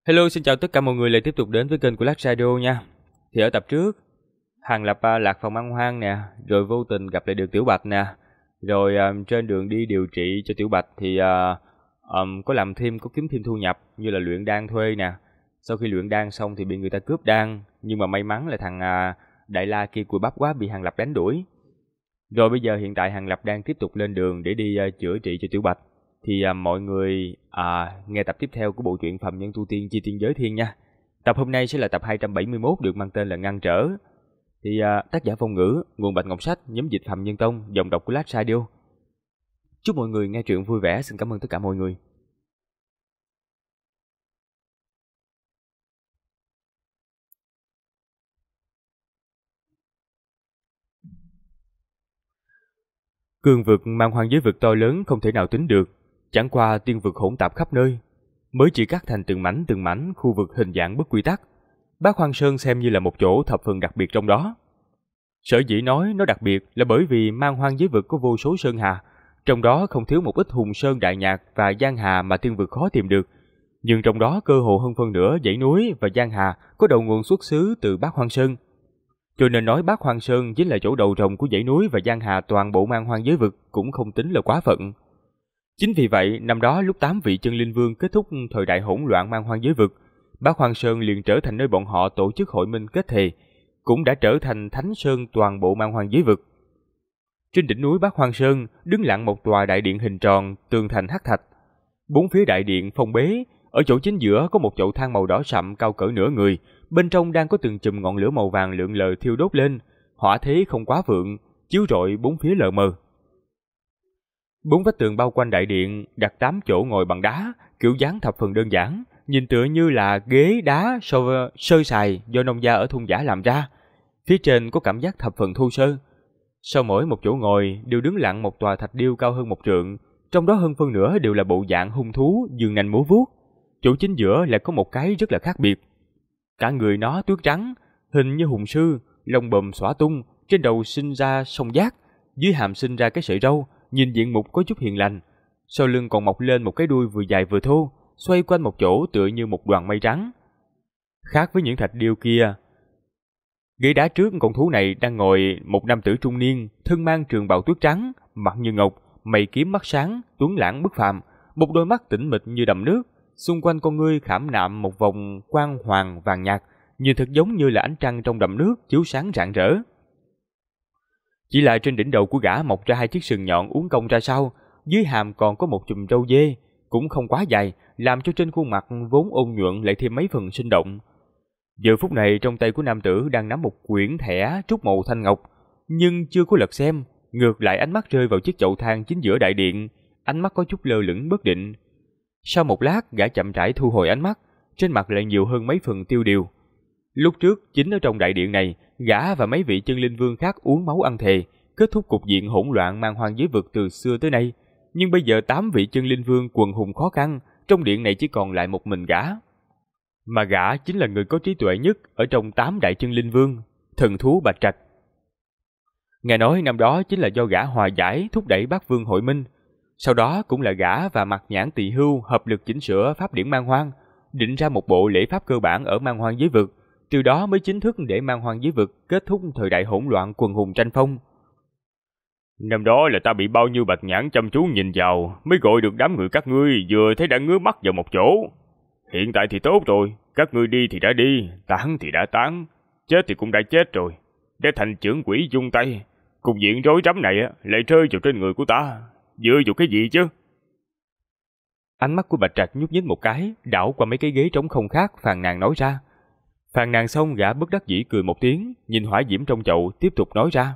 Hello, xin chào tất cả mọi người lại tiếp tục đến với kênh của Lắc Radio nha. Thì ở tập trước, Hàng Lập lạc phòng ăn hoang nè, rồi vô tình gặp lại được Tiểu Bạch nè, rồi trên đường đi điều trị cho Tiểu Bạch thì có kiếm thêm thu nhập như là luyện đan thuê nè. Sau khi luyện đan xong thì bị người ta cướp đan, nhưng mà may mắn là thằng Đại La kia cùi bắp quá bị Hàng Lập đánh đuổi. Rồi bây giờ hiện tại Hàng Lập đang tiếp tục lên đường để đi chữa trị cho Tiểu Bạch. Thì mọi người nghe tập tiếp theo của bộ truyện Phàm Nhân Tu Tiên Chi Tiên Giới Thiên nha. Tập hôm nay sẽ là tập 271 được mang tên là Ngăn Trở. Thì tác giả Phong Ngữ, nguồn Bạch Ngọc Sách, nhóm dịch Phàm Nhân Tông, giọng đọc của Lát Radio. Chúc mọi người nghe truyện vui vẻ, xin cảm ơn tất cả mọi người. Cương vực mang hoang giới vực to lớn không thể nào tính được, chẳng qua tiên vực hỗn tạp khắp nơi, mới chỉ cắt thành từng mảnh khu vực hình dạng bất quy tắc. Bác Hoang Sơn xem như là một chỗ thập phần đặc biệt trong đó. Sở dĩ nói nó đặc biệt là bởi vì mang hoang giới vực có vô số sơn hà, trong đó không thiếu một ít hùng sơn đại nhạc và giang hà mà tiên vực khó tìm được. Nhưng trong đó cơ hồ hơn phân nửa dãy núi và giang hà có đầu nguồn xuất xứ từ Bác Hoang Sơn. Cho nên nói Bác Hoang Sơn chính là chỗ đầu rồng của dãy núi và giang hà toàn bộ mang hoang giới vực cũng không tính là quá phận. Chính vì vậy, năm đó lúc 8 vị chân linh vương kết thúc thời đại hỗn loạn mang hoang giới vực, Bác Hoang Sơn liền trở thành nơi bọn họ tổ chức hội minh kết thề, cũng đã trở thành thánh sơn toàn bộ mang hoang giới vực. Trên đỉnh núi Bác Hoang Sơn đứng lặng một tòa đại điện hình tròn, tường thành hắc thạch. Bốn phía đại điện phong bế, ở chỗ chính giữa có một chậu than màu đỏ sậm cao cỡ nửa người, bên trong đang có từng chùm ngọn lửa màu vàng lượn lờ thiêu đốt lên, hỏa thế không quá vượng, chiếu rọi bốn phía lờ mờ. Bốn vách tường bao quanh đại điện đặt 8 chỗ ngồi bằng đá, kiểu dáng thập phần đơn giản, nhìn tựa như là ghế đá sơ sài do nông gia ở thôn giả làm ra. Phía trên có cảm giác thập phần thô sơ. Sau mỗi một chỗ ngồi đều đứng lặng một tòa thạch điêu cao hơn một trượng, trong đó hơn phân nửa đều là bộ dạng hung thú dương nanh múa vuốt. Chỗ chính giữa lại có một cái rất là khác biệt. Cả người nó tuyết trắng, hình như hùng sư, lông bùm xõa tung, trên đầu sinh ra song giác, dưới hàm sinh ra cái sợi râu, nhìn diện mục có chút hiền lành. Sau lưng còn mọc lên một cái đuôi vừa dài vừa thô, xoay quanh một chỗ tựa như một đoàn mây trắng. Khác với những thạch điêu kia, ghế đá trước con thú này đang ngồi một nam tử trung niên, thân mang trường bào tuyết trắng, mặt như ngọc, mày kiếm mắt sáng, tuấn lãng bất phàm, một đôi mắt tĩnh mịch như đầm nước, xung quanh con ngươi khảm nạm một vòng quang hoàng vàng nhạt, nhìn thật giống như là ánh trăng trong đầm nước chiếu sáng rạng rỡ. Chỉ là trên đỉnh đầu của gã mọc ra hai chiếc sừng nhọn uốn cong ra sau, dưới hàm còn có một chùm râu dê, cũng không quá dài, làm cho trên khuôn mặt vốn ôn nhuận lại thêm mấy phần sinh động. Giờ phút này trong tay của nam tử đang nắm một quyển thẻ trúc màu thanh ngọc, nhưng chưa có lật xem, ngược lại ánh mắt rơi vào chiếc chậu than chính giữa đại điện, ánh mắt có chút lơ lửng bất định. Sau một lát, gã chậm rãi thu hồi ánh mắt, trên mặt lại nhiều hơn mấy phần tiêu điều. Lúc trước, chính ở trong đại điện này, gã và mấy vị chân linh vương khác uống máu ăn thề, kết thúc cục diện hỗn loạn mang hoang giới vực từ xưa tới nay. Nhưng bây giờ 8 vị chân linh vương quần hùng khó khăn, trong điện này chỉ còn lại một mình gã. Mà gã chính là người có trí tuệ nhất ở trong 8 đại chân linh vương, thần thú Bạch Trạch. Nghe nói năm đó chính là do gã hòa giải thúc đẩy Bát Vương hội minh. Sau đó cũng là gã và Mặt Nhãn Tỳ Hưu hợp lực chỉnh sửa pháp điển mang hoang, định ra một bộ lễ pháp cơ bản ở mang hoang giới vực, từ đó mới chính thức để mang hoang giới vực kết thúc thời đại hỗn loạn quần hùng tranh phong. Năm đó là ta bị bao nhiêu bạch nhãn chăm chú nhìn vào, mới gọi được đám người các ngươi vừa thấy đã ngứa mắt vào một chỗ. Hiện tại thì tốt rồi, các ngươi đi thì đã đi, tán thì đã tán, chết thì cũng đã chết rồi. Để thành trưởng quỷ dung tay, cục diện rối rắm này lại rơi vào trên người của ta, dựa vào cái gì chứ? Ánh mắt của Bạch Trạch nhúc nhích một cái, đảo qua mấy cái ghế trống không khác, phàn nàn nói ra. Phàn nàn xong gã bất đắc dĩ cười một tiếng, nhìn hỏa diễm trong chậu tiếp tục nói ra.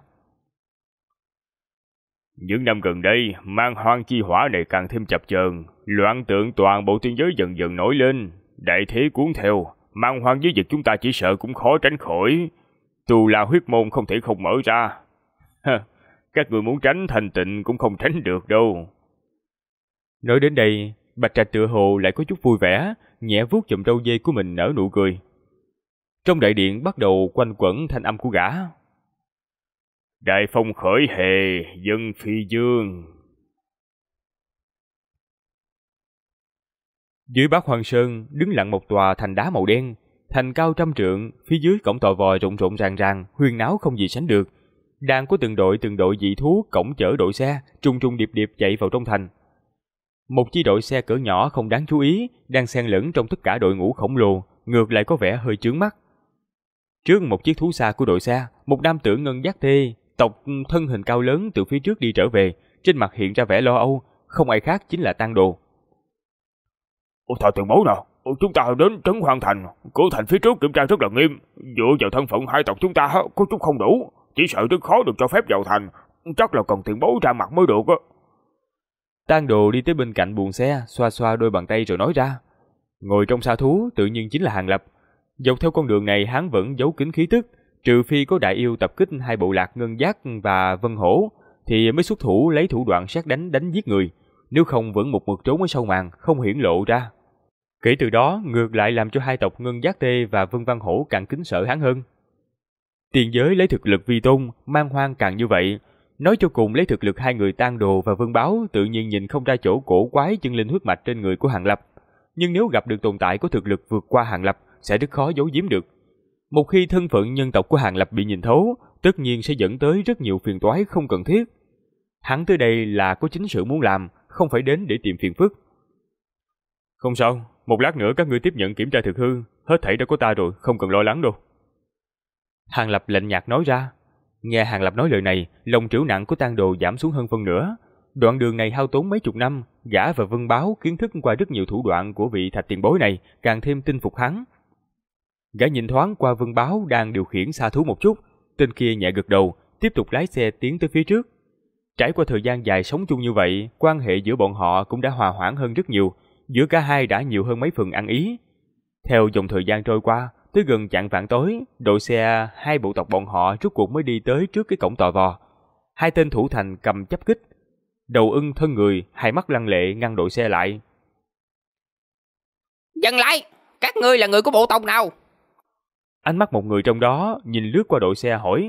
Những năm gần đây, mang hoang chi hỏa này càng thêm chập chờn, loạn tượng toàn bộ tiên giới dần dần nổi lên, đại thế cuốn theo, mang hoang giới vực chúng ta chỉ sợ cũng khó tránh khỏi. Tù La huyết môn không thể không mở ra. Các người muốn tránh thành tịnh cũng không tránh được đâu. Nói đến đây, Bạch Trạch tựa hồ lại có chút vui vẻ, nhẹ vuốt chùm râu dê của mình nở nụ cười. Trong đại điện bắt đầu quanh quẩn thanh âm của gã. Đại phong khởi hề, dân phi dương. Dưới Bát Hoang Sơn đứng lặng một tòa thành đá màu đen, thành cao trăm trượng, phía dưới cổng tò vò rộn rộn ràng ràng, huyên náo không gì sánh được. Đang có từng đội dị thú cõng chở đội xe, trùng trùng điệp điệp chạy vào trong thành. Một chi đội xe cỡ nhỏ không đáng chú ý, đang xen lẫn trong tất cả đội ngũ khổng lồ, ngược lại có vẻ hơi chướng mắt. Trước một chiếc thú xa của đội xe, một nam tử ngân giác tê, tộc thân hình cao lớn từ phía trước đi trở về, trên mặt hiện ra vẻ lo âu, không ai khác chính là Tang Đồ. Thời tiền bối nào, chúng ta đến trấn Hoang Thành, cửa thành phía trước kiểm tra rất là nghiêm, dựa vào thân phận hai tộc chúng ta có chút không đủ, chỉ sợ rất khó được cho phép vào thành, chắc là cần tiền bối ra mặt mới được á. Tang Đồ đi tới bên cạnh buồng xe, xoa xoa đôi bàn tay rồi nói ra. Ngồi trong xa thú tự nhiên chính là Hàng Lập. Dọc theo con đường này hắn vẫn giấu kín khí tức, trừ phi có đại yêu tập kích hai bộ lạc Ngân Giác và Vân Hổ thì mới xuất thủ lấy thủ đoạn sát đánh giết người, nếu không vẫn một mực trốn ở sau màn không hiển lộ ra. Kể từ đó ngược lại làm cho hai tộc Ngân Giác Tê và Vân Văn Hổ càng kính sợ hắn hơn. Tiền giới lấy thực lực vi tôn, Man Hoang càng như vậy. Nói cho cùng lấy thực lực hai người Tang Đồ và Vân Báo tự nhiên nhìn không ra chỗ cổ quái chân linh huyết mạch trên người của Hàng Lập. Nhưng nếu gặp được tồn tại có thực lực vượt qua Hàng Lập sẽ rất khó giấu giếm được. Một khi thân phận nhân tộc của Hàng Lập bị nhìn thấu, tất nhiên sẽ dẫn tới rất nhiều phiền toái không cần thiết. Hắn tới đây là có chính sự muốn làm, không phải đến để tìm phiền phức. Không sao, một lát nữa các ngươi tiếp nhận kiểm tra thực hư, hết thảy đã có ta rồi, không cần lo lắng đâu. Hàng Lập lạnh nhạt nói ra. Nghe Hàng Lập nói lời này, lòng trĩu nặng của Tang Đồ giảm xuống hơn phân nửa. Đoạn đường này hao tốn mấy chục năm, gã và Vân Báo kiến thức qua rất nhiều thủ đoạn của vị thạch tiền bối này, càng thêm tin phục hắn. Gã nhìn thoáng qua Vân Báo đang điều khiển xa thú một chút, tên kia nhẹ gật đầu, tiếp tục lái xe tiến tới phía trước. Trải qua thời gian dài sống chung như vậy, quan hệ giữa bọn họ cũng đã hòa hoãn hơn rất nhiều, giữa cả hai đã nhiều hơn mấy phần ăn ý. Theo dòng thời gian trôi qua, tới gần chạng vạng tối, đội xe hai bộ tộc bọn họ rốt cuộc mới đi tới trước cái cổng tò vò. Hai tên thủ thành cầm chấp kích, đầu ưng thân người, hai mắt lăng lệ ngăn đội xe lại. Dừng lại, các ngươi là người của bộ tộc nào? Ánh mắt một người trong đó nhìn lướt qua đội xe hỏi.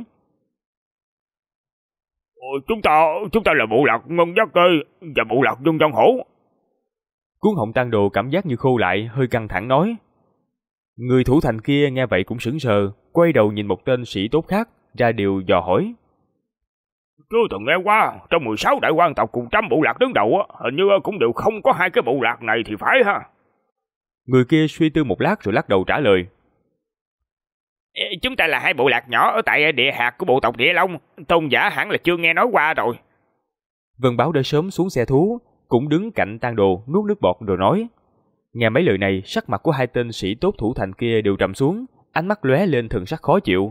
Chúng ta là bộ lạc Ngân Giác Tê và bộ lạc Vân Văn Hổ. Cuốn họng Tang Đồ cảm giác như khô lại, hơi căng thẳng nói. Người thủ thành kia nghe vậy cũng sững sờ, quay đầu nhìn một tên sĩ tốt khác, ra điều dò hỏi. Chưa từng nghe qua, trong 16 đại quan tộc cùng trăm bộ lạc đứng đầu, hình như cũng đều không có hai cái bộ lạc này thì phải ha. Người kia suy tư một lát rồi lắc đầu trả lời. Chúng ta là hai bộ lạc nhỏ ở tại địa hạt của bộ tộc Địa Long, tôn giả hẳn là chưa nghe nói qua rồi. Vân Báo đã sớm xuống xe thú, cũng đứng cạnh Tang Đồ nuốt nước bọt rồi nói. Nghe mấy lời này, sắc mặt của hai tên sĩ tốt thủ thành kia đều trầm xuống, ánh mắt lóe lên thần sắc khó chịu.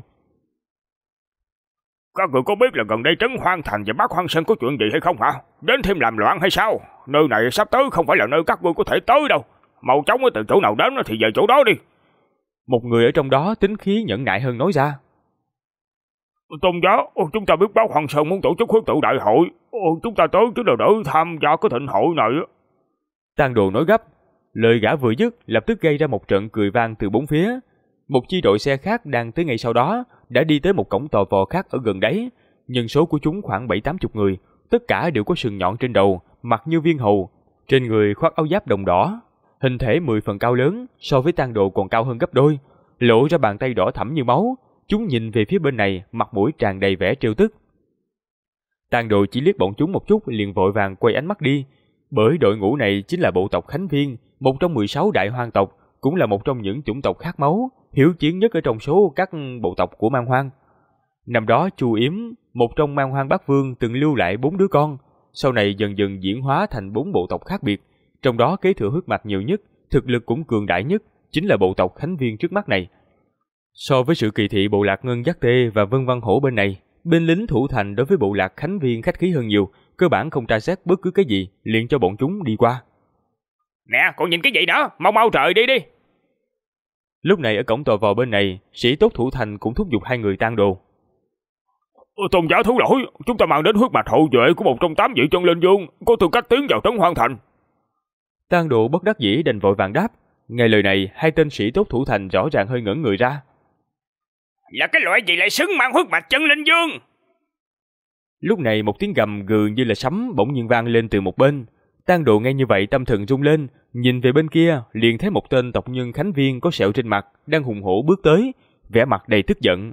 Các người có biết là gần đây trấn Hoang Thành và Bát Hoang Sơn có chuyện gì hay không hả? Đến thêm làm loạn hay sao? Nơi này sắp tới không phải là nơi các ngươi có thể tới đâu. Mau chóng từ chỗ nào đến thì về chỗ đó đi. Một người ở trong đó tính khí nhẫn nại hơn nói ra. Tôn giáo, chúng ta biết Bát Hoang Sơn muốn tổ chức huyết tự đại hội. Chúng ta tới chứ là đỡ tham gia cái thịnh hội này. Tang Đồ nói gấp. Lời gã vừa dứt lập tức gây ra một trận cười vang từ bốn phía. Một chi đội xe khác đang tới ngay sau đó đã đi tới một cổng tò vò khác ở gần đấy. Nhân số của chúng khoảng 7-80 người, tất cả đều có sừng nhọn trên đầu, mặt như viên hầu, trên người khoác áo giáp đồng đỏ, hình thể 10 phần cao lớn, so với Tang Đồ còn cao hơn gấp đôi, lộ ra bàn tay đỏ thẫm như máu. Chúng nhìn về phía bên này, mặt mũi tràn đầy vẻ trêu tức. Tang Đồ chỉ liếc bọn chúng một chút liền vội vàng quay ánh mắt đi, bởi đội ngũ này chính là bộ tộc Khánh Viên, một trong 16 đại hoang tộc, cũng là một trong những chủng tộc khát máu, hiếu chiến nhất ở trong số các bộ tộc của Man Hoang. Năm đó Chu Yếm, một trong Man Hoang Bát Vương từng lưu lại 4 đứa con, sau này dần dần diễn hóa thành 4 bộ tộc khác biệt, trong đó kế thừa huyết mạch nhiều nhất, thực lực cũng cường đại nhất, chính là bộ tộc Khánh Viên trước mắt này. So với sự kỳ thị bộ lạc Ngân Giác Tê và Vân Văn Hổ bên này, bên lính thủ thành đối với bộ lạc Khánh Viên khách khí hơn nhiều, cơ bản không tra xét bất cứ cái gì, liền cho bọn chúng đi qua. Nè, còn nhìn cái gì nữa, mau mau trời đi đi. Lúc này ở cổng tò vò bên này, sĩ tốt thủ thành cũng thúc giục hai người Tang Đồ. Tôn giả thú lỗi, chúng ta mang đến huyết mạch hậu duệ của một trong 8 vị chân linh vương, có tư cách tiến vào trấn Hoang Thành. Tang Đồ bất đắc dĩ đành vội vàng đáp. Nghe lời này, hai tên sĩ tốt thủ thành rõ ràng hơi ngẩn người ra. Là cái loại gì lại xứng mang huyết mạch chân linh vương? Lúc này một tiếng gầm gừ như là sấm bỗng nhiên vang lên từ một bên. Tang Đồ nghe như vậy tâm thần rung lên, nhìn về bên kia liền thấy một tên tộc nhân Khánh Viên có sẹo trên mặt đang hùng hổ bước tới, vẻ mặt đầy tức giận.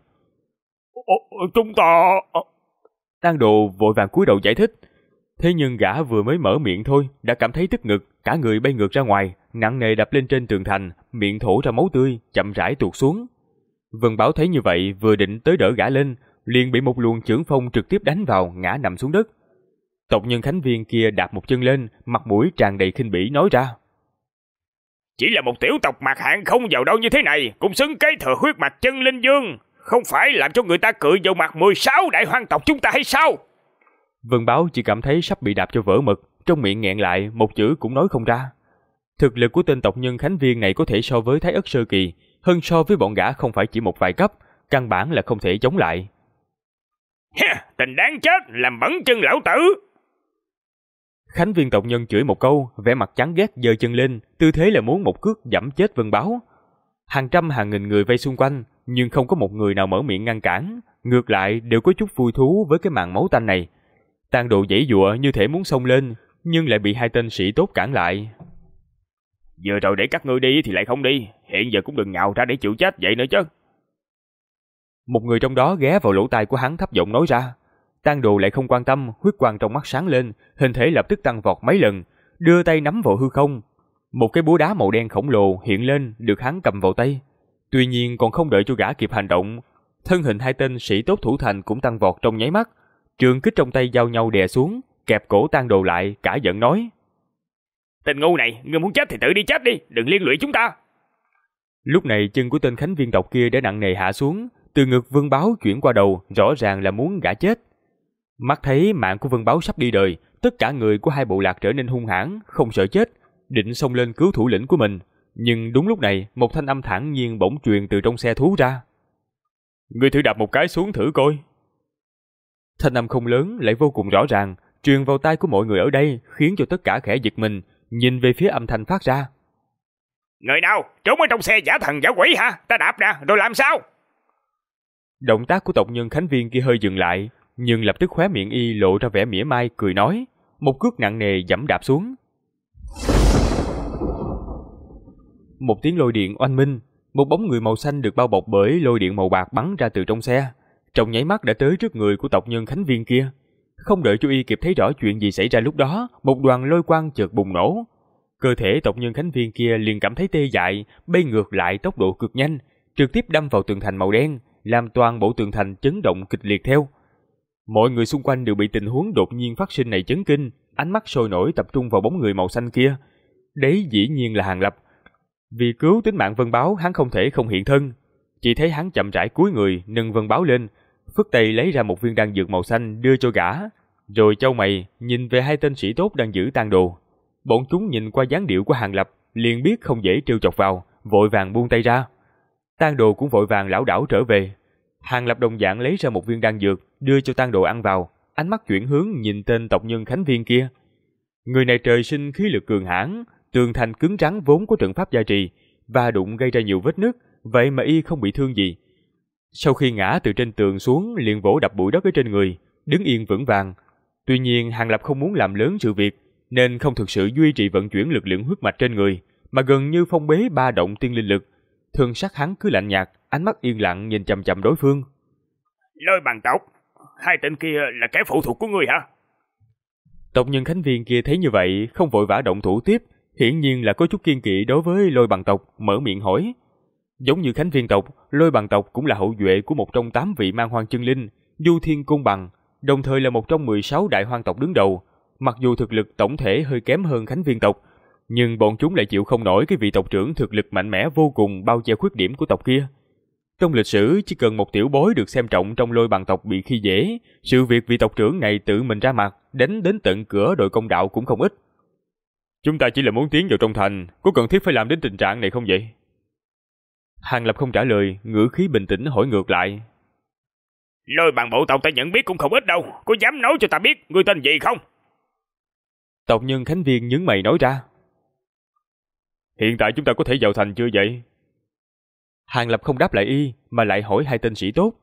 Chúng ta... Tang Đồ vội vàng cúi đầu giải thích. Thế nhưng gã vừa mới mở miệng thôi đã cảm thấy tức ngực, cả người bay ngược ra ngoài, nặng nề đập lên trên tường thành, miệng thổ ra máu tươi, chậm rãi tuột xuống. Vân Bảo thấy như vậy, vừa định tới đỡ gã lên, liền bị một luồng chưởng phong trực tiếp đánh vào, ngã nằm xuống đất. Tộc nhân Khánh Viên kia đạp một chân lên, mặt mũi tràn đầy khinh bỉ nói ra: Chỉ là một tiểu tộc mạc hạng không giàu đâu như thế này, cũng xứng kế thừa huyết mạch chân linh dương, không phải làm cho người ta cười vào mặt 16 đại hoang tộc chúng ta hay sao? Vân Báo chỉ cảm thấy sắp bị đạp cho vỡ mực, trong miệng nghẹn lại, một chữ cũng nói không ra. Thực lực của tên tộc nhân Khánh Viên này có thể so với Thái Ất Sơ Kỳ, hơn so với bọn gã không phải chỉ một vài cấp, căn bản là không thể chống lại. Tình đáng chết, làm bẩn chân lão tử! Khánh Viên tộc nhân chửi một câu, vẻ mặt chán ghét giơ chân lên, tư thế là muốn một cước giẫm chết Vân Báo. Hàng trăm hàng nghìn người vây xung quanh, nhưng không có một người nào mở miệng ngăn cản, ngược lại đều có chút vui thú với cái màn máu tanh này. Tang Đồ giãy giụa như thể muốn xông lên, nhưng lại bị hai tên sĩ tốt cản lại. Vừa rồi để các ngươi đi thì lại không đi, hiện giờ cũng đừng nhào ra để chịu chết vậy nữa chứ. Một người trong đó ghé vào lỗ tai của hắn thấp giọng nói ra. Tang Đồ lại không quan tâm, huyết quang trong mắt sáng lên, hình thể lập tức tăng vọt mấy lần, đưa tay nắm vào hư không. Một cái búa đá màu đen khổng lồ hiện lên, được hắn cầm vào tay. Tuy nhiên còn không đợi cho gã kịp hành động, thân hình hai tên sĩ tốt thủ thành cũng tăng vọt trong nháy mắt. Trường kích trong tay giao nhau đè xuống, kẹp cổ Tang Đồ lại, cả giận nói: Tên ngu này, ngươi muốn chết thì tự đi chết đi, đừng liên lụy chúng ta. Lúc này chân của tên Khánh Viên tộc kia đã nặng nề hạ xuống, từ ngực Vân Báo chuyển qua đầu, rõ ràng là muốn gã chết. Mắt thấy mạng của Vân Báo sắp đi đời, tất cả người của hai bộ lạc trở nên hung hãn, không sợ chết, định xông lên cứu thủ lĩnh của mình. Nhưng đúng lúc này, một thanh âm thản nhiên bỗng truyền từ trong xe thú ra: Ngươi thử đạp một cái xuống thử coi. Thanh âm không lớn lại vô cùng rõ ràng, truyền vào tai của mọi người ở đây, khiến cho tất cả khẽ giật mình, nhìn về phía âm thanh phát ra. Người nào trốn ở trong xe giả thần giả quỷ hả? Ta đạp nè, rồi làm sao? Động tác của tộc nhân Khánh Viên kia hơi dừng lại, nhưng lập tức khóe miệng y lộ ra vẻ mỉa mai, cười nói, một cước nặng nề giẫm đạp xuống. Một tiếng lôi điện oanh minh, một bóng người màu xanh được bao bọc bởi lôi điện màu bạc bắn ra từ trong xe, trong nháy mắt đã tới trước người của tộc nhân Khánh Viên kia. Không đợi cho y kịp thấy rõ chuyện gì xảy ra lúc đó, một đoàn lôi quang chợt bùng nổ. Cơ thể tộc nhân Khánh Viên kia liền cảm thấy tê dại, bay ngược lại tốc độ cực nhanh, trực tiếp đâm vào tường thành màu đen, làm toàn bộ tường thành chấn động kịch liệt theo. Mọi người xung quanh đều bị tình huống đột nhiên phát sinh này chấn kinh, ánh mắt sôi nổi tập trung vào bóng người màu xanh kia. Đấy dĩ nhiên là Hàng Lập. Vì cứu tính mạng Vân Báo, hắn không thể không hiện thân. Chỉ thấy hắn chậm rãi cúi người, nâng Vân Báo lên, phất tay lấy ra một viên đan dược màu xanh đưa cho gã, rồi chau mày nhìn về hai tên sĩ tốt đang giữ tang đồ. Bọn chúng nhìn qua dáng điệu của Hàng Lập, liền biết không dễ trêu chọc vào, vội vàng buông tay ra. Tang đồ cũng vội vàng lảo đảo trở về. Hàng Lập đồng dạng lấy ra một viên đan dược, đưa cho tang đồ ăn vào, ánh mắt chuyển hướng nhìn tên tộc nhân Khánh Viên kia. Người này trời sinh khí lực cường hãn, tường thành cứng rắn vốn có trận pháp gia trì, va đụng gây ra nhiều vết nứt, vậy mà y không bị thương gì. Sau khi ngã từ trên tường xuống, liền vỗ đập bụi đất ở trên người, đứng yên vững vàng. Tuy nhiên Hàng Lập không muốn làm lớn sự việc, nên không thực sự duy trì vận chuyển lực lượng huyết mạch trên người, mà gần như phong bế ba động tiên linh lực. Thân sắc hắn cứ lạnh nhạt, ánh mắt yên lặng nhìn chằm chằm đối phương. Lôi bằng tộc, hai tên kia là kẻ phụ thuộc của ngươi hả? Tộc nhân Khánh Viên kia thấy như vậy, không vội vã động thủ tiếp, hiển nhiên là có chút kiên kỵ đối với Lôi bằng tộc, mở miệng hỏi. Giống như Khánh Viên tộc, Lôi bằng tộc cũng là hậu duệ của một trong 8 vị man hoang chân linh, Du Thiên Côn Bằng, đồng thời là một trong 16 đại hoang tộc đứng đầu. Mặc dù thực lực tổng thể hơi kém hơn Khánh Viên tộc, nhưng bọn chúng lại chịu không nổi cái vị tộc trưởng thực lực mạnh mẽ vô cùng bao che khuyết điểm của tộc kia. Trong lịch sử, chỉ cần một tiểu bối được xem trọng trong Lôi bằng tộc bị khi dễ, sự việc vị tộc trưởng này tự mình ra mặt, đánh đến tận cửa đội công đạo cũng không ít. Chúng ta chỉ là muốn tiến vào trong thành, có cần thiết phải làm đến tình trạng này không vậy? Hàng Lập không trả lời, ngữ khí bình tĩnh hỏi ngược lại. Lôi bằng bộ tộc ta nhận biết cũng không ít đâu, có dám nói cho ta biết ngươi tên gì không? Tộc nhân Khánh Viên nhướng mày nói ra. Hiện tại chúng ta có thể vào thành chưa vậy? Hàng Lập không đáp lại y, mà lại hỏi hai tên sĩ tốt.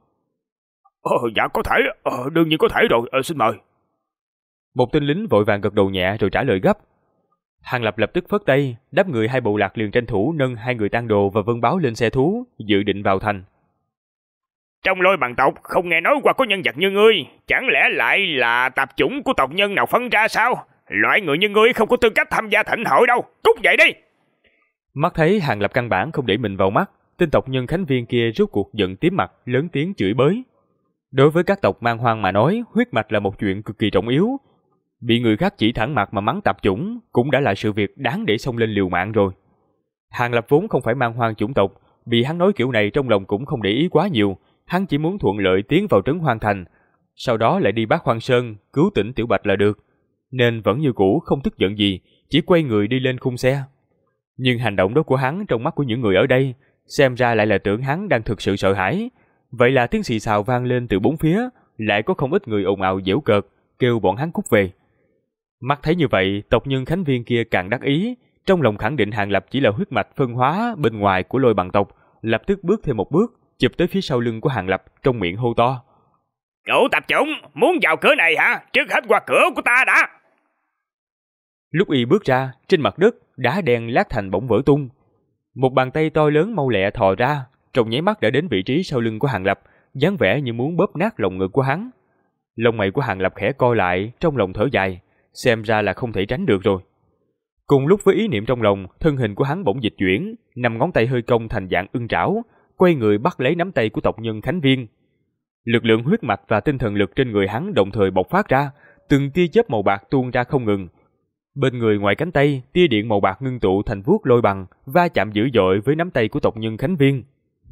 Dạ có thể, đương nhiên có thể rồi, xin mời. Một tên lính vội vàng gật đầu nhẹ rồi trả lời gấp. Hàng Lập lập tức phất tay, đáp người hai bộ lạc liền tranh thủ nâng hai người tang đồ và vân báo lên xe thú, dự định vào thành. Trong Lôi Bằng tộc không nghe nói qua có nhân vật như ngươi, chẳng lẽ lại là tạp chủng của tộc nhân nào phân ra sao? Loại người như ngươi không có tư cách tham gia thịnh hội đâu, cút dậy đi! Mắt thấy Hàng Lập căn bản không để mình vào mắt, tên tộc nhân Khánh Viên kia rốt cuộc giận tím mặt, lớn tiếng chửi bới. Đối với các tộc man hoang mà nói, huyết mạch là một chuyện cực kỳ trọng yếu. Bị người khác chỉ thẳng mặt mà mắng tạp chủng cũng đã là sự việc đáng để xông lên liều mạng rồi. Hàng Lập vốn không phải man hoang chủng tộc, bị hắn nói kiểu này trong lòng cũng không để ý quá nhiều. Hắn chỉ muốn thuận lợi tiến vào trấn Hoang Thành, sau đó lại đi Bát Hoang Sơn cứu tỉnh Tiểu Bạch là được, nên vẫn như cũ không tức giận gì, chỉ quay người đi lên khung xe. Nhưng hành động đó của hắn trong mắt của những người ở đây xem ra lại là tưởng hắn đang thực sự sợ hãi. Vậy là tiếng xì xào vang lên từ bốn phía, lại có không ít người ồn ào giễu cợt kêu bọn hắn cút về. Mắt thấy như vậy, tộc nhân Khánh Viên kia càng đắc ý, trong lòng khẳng định Hàng Lập chỉ là huyết mạch phân hóa bên ngoài của Lôi Bằng tộc, lập tức bước thêm một bước, chụp tới phía sau lưng của Hàng Lập, trong miệng hô to: Cậu tạp chủng, muốn vào cửa này hả? Trước hết qua cửa của ta đã! Lúc y bước ra, trên mặt đất đá đen lát thành bỗng vỡ tung. Một bàn tay to lớn mau lẹ thò ra, trong nháy mắt đã đến vị trí sau lưng của Hàng Lập, dáng vẻ như muốn bóp nát lồng ngực của hắn. Lông mày của Hàng Lập khẽ co lại, trong lòng thở dài, xem ra là không thể tránh được rồi. Cùng lúc với ý niệm trong lòng, thân hình của hắn bỗng dịch chuyển, năm ngón tay hơi cong thành dạng ưng trảo, quay người bắt lấy nắm tay của tộc nhân Khánh Viên. Lực lượng huyết mạch và tinh thần lực trên người hắn đồng thời bộc phát ra, từng tia chớp màu bạc tuôn ra không ngừng. Bên người ngoài cánh tay, tia điện màu bạc ngưng tụ thành vuốt lôi bằng, va chạm dữ dội với nắm tay của tộc nhân Khánh Viên.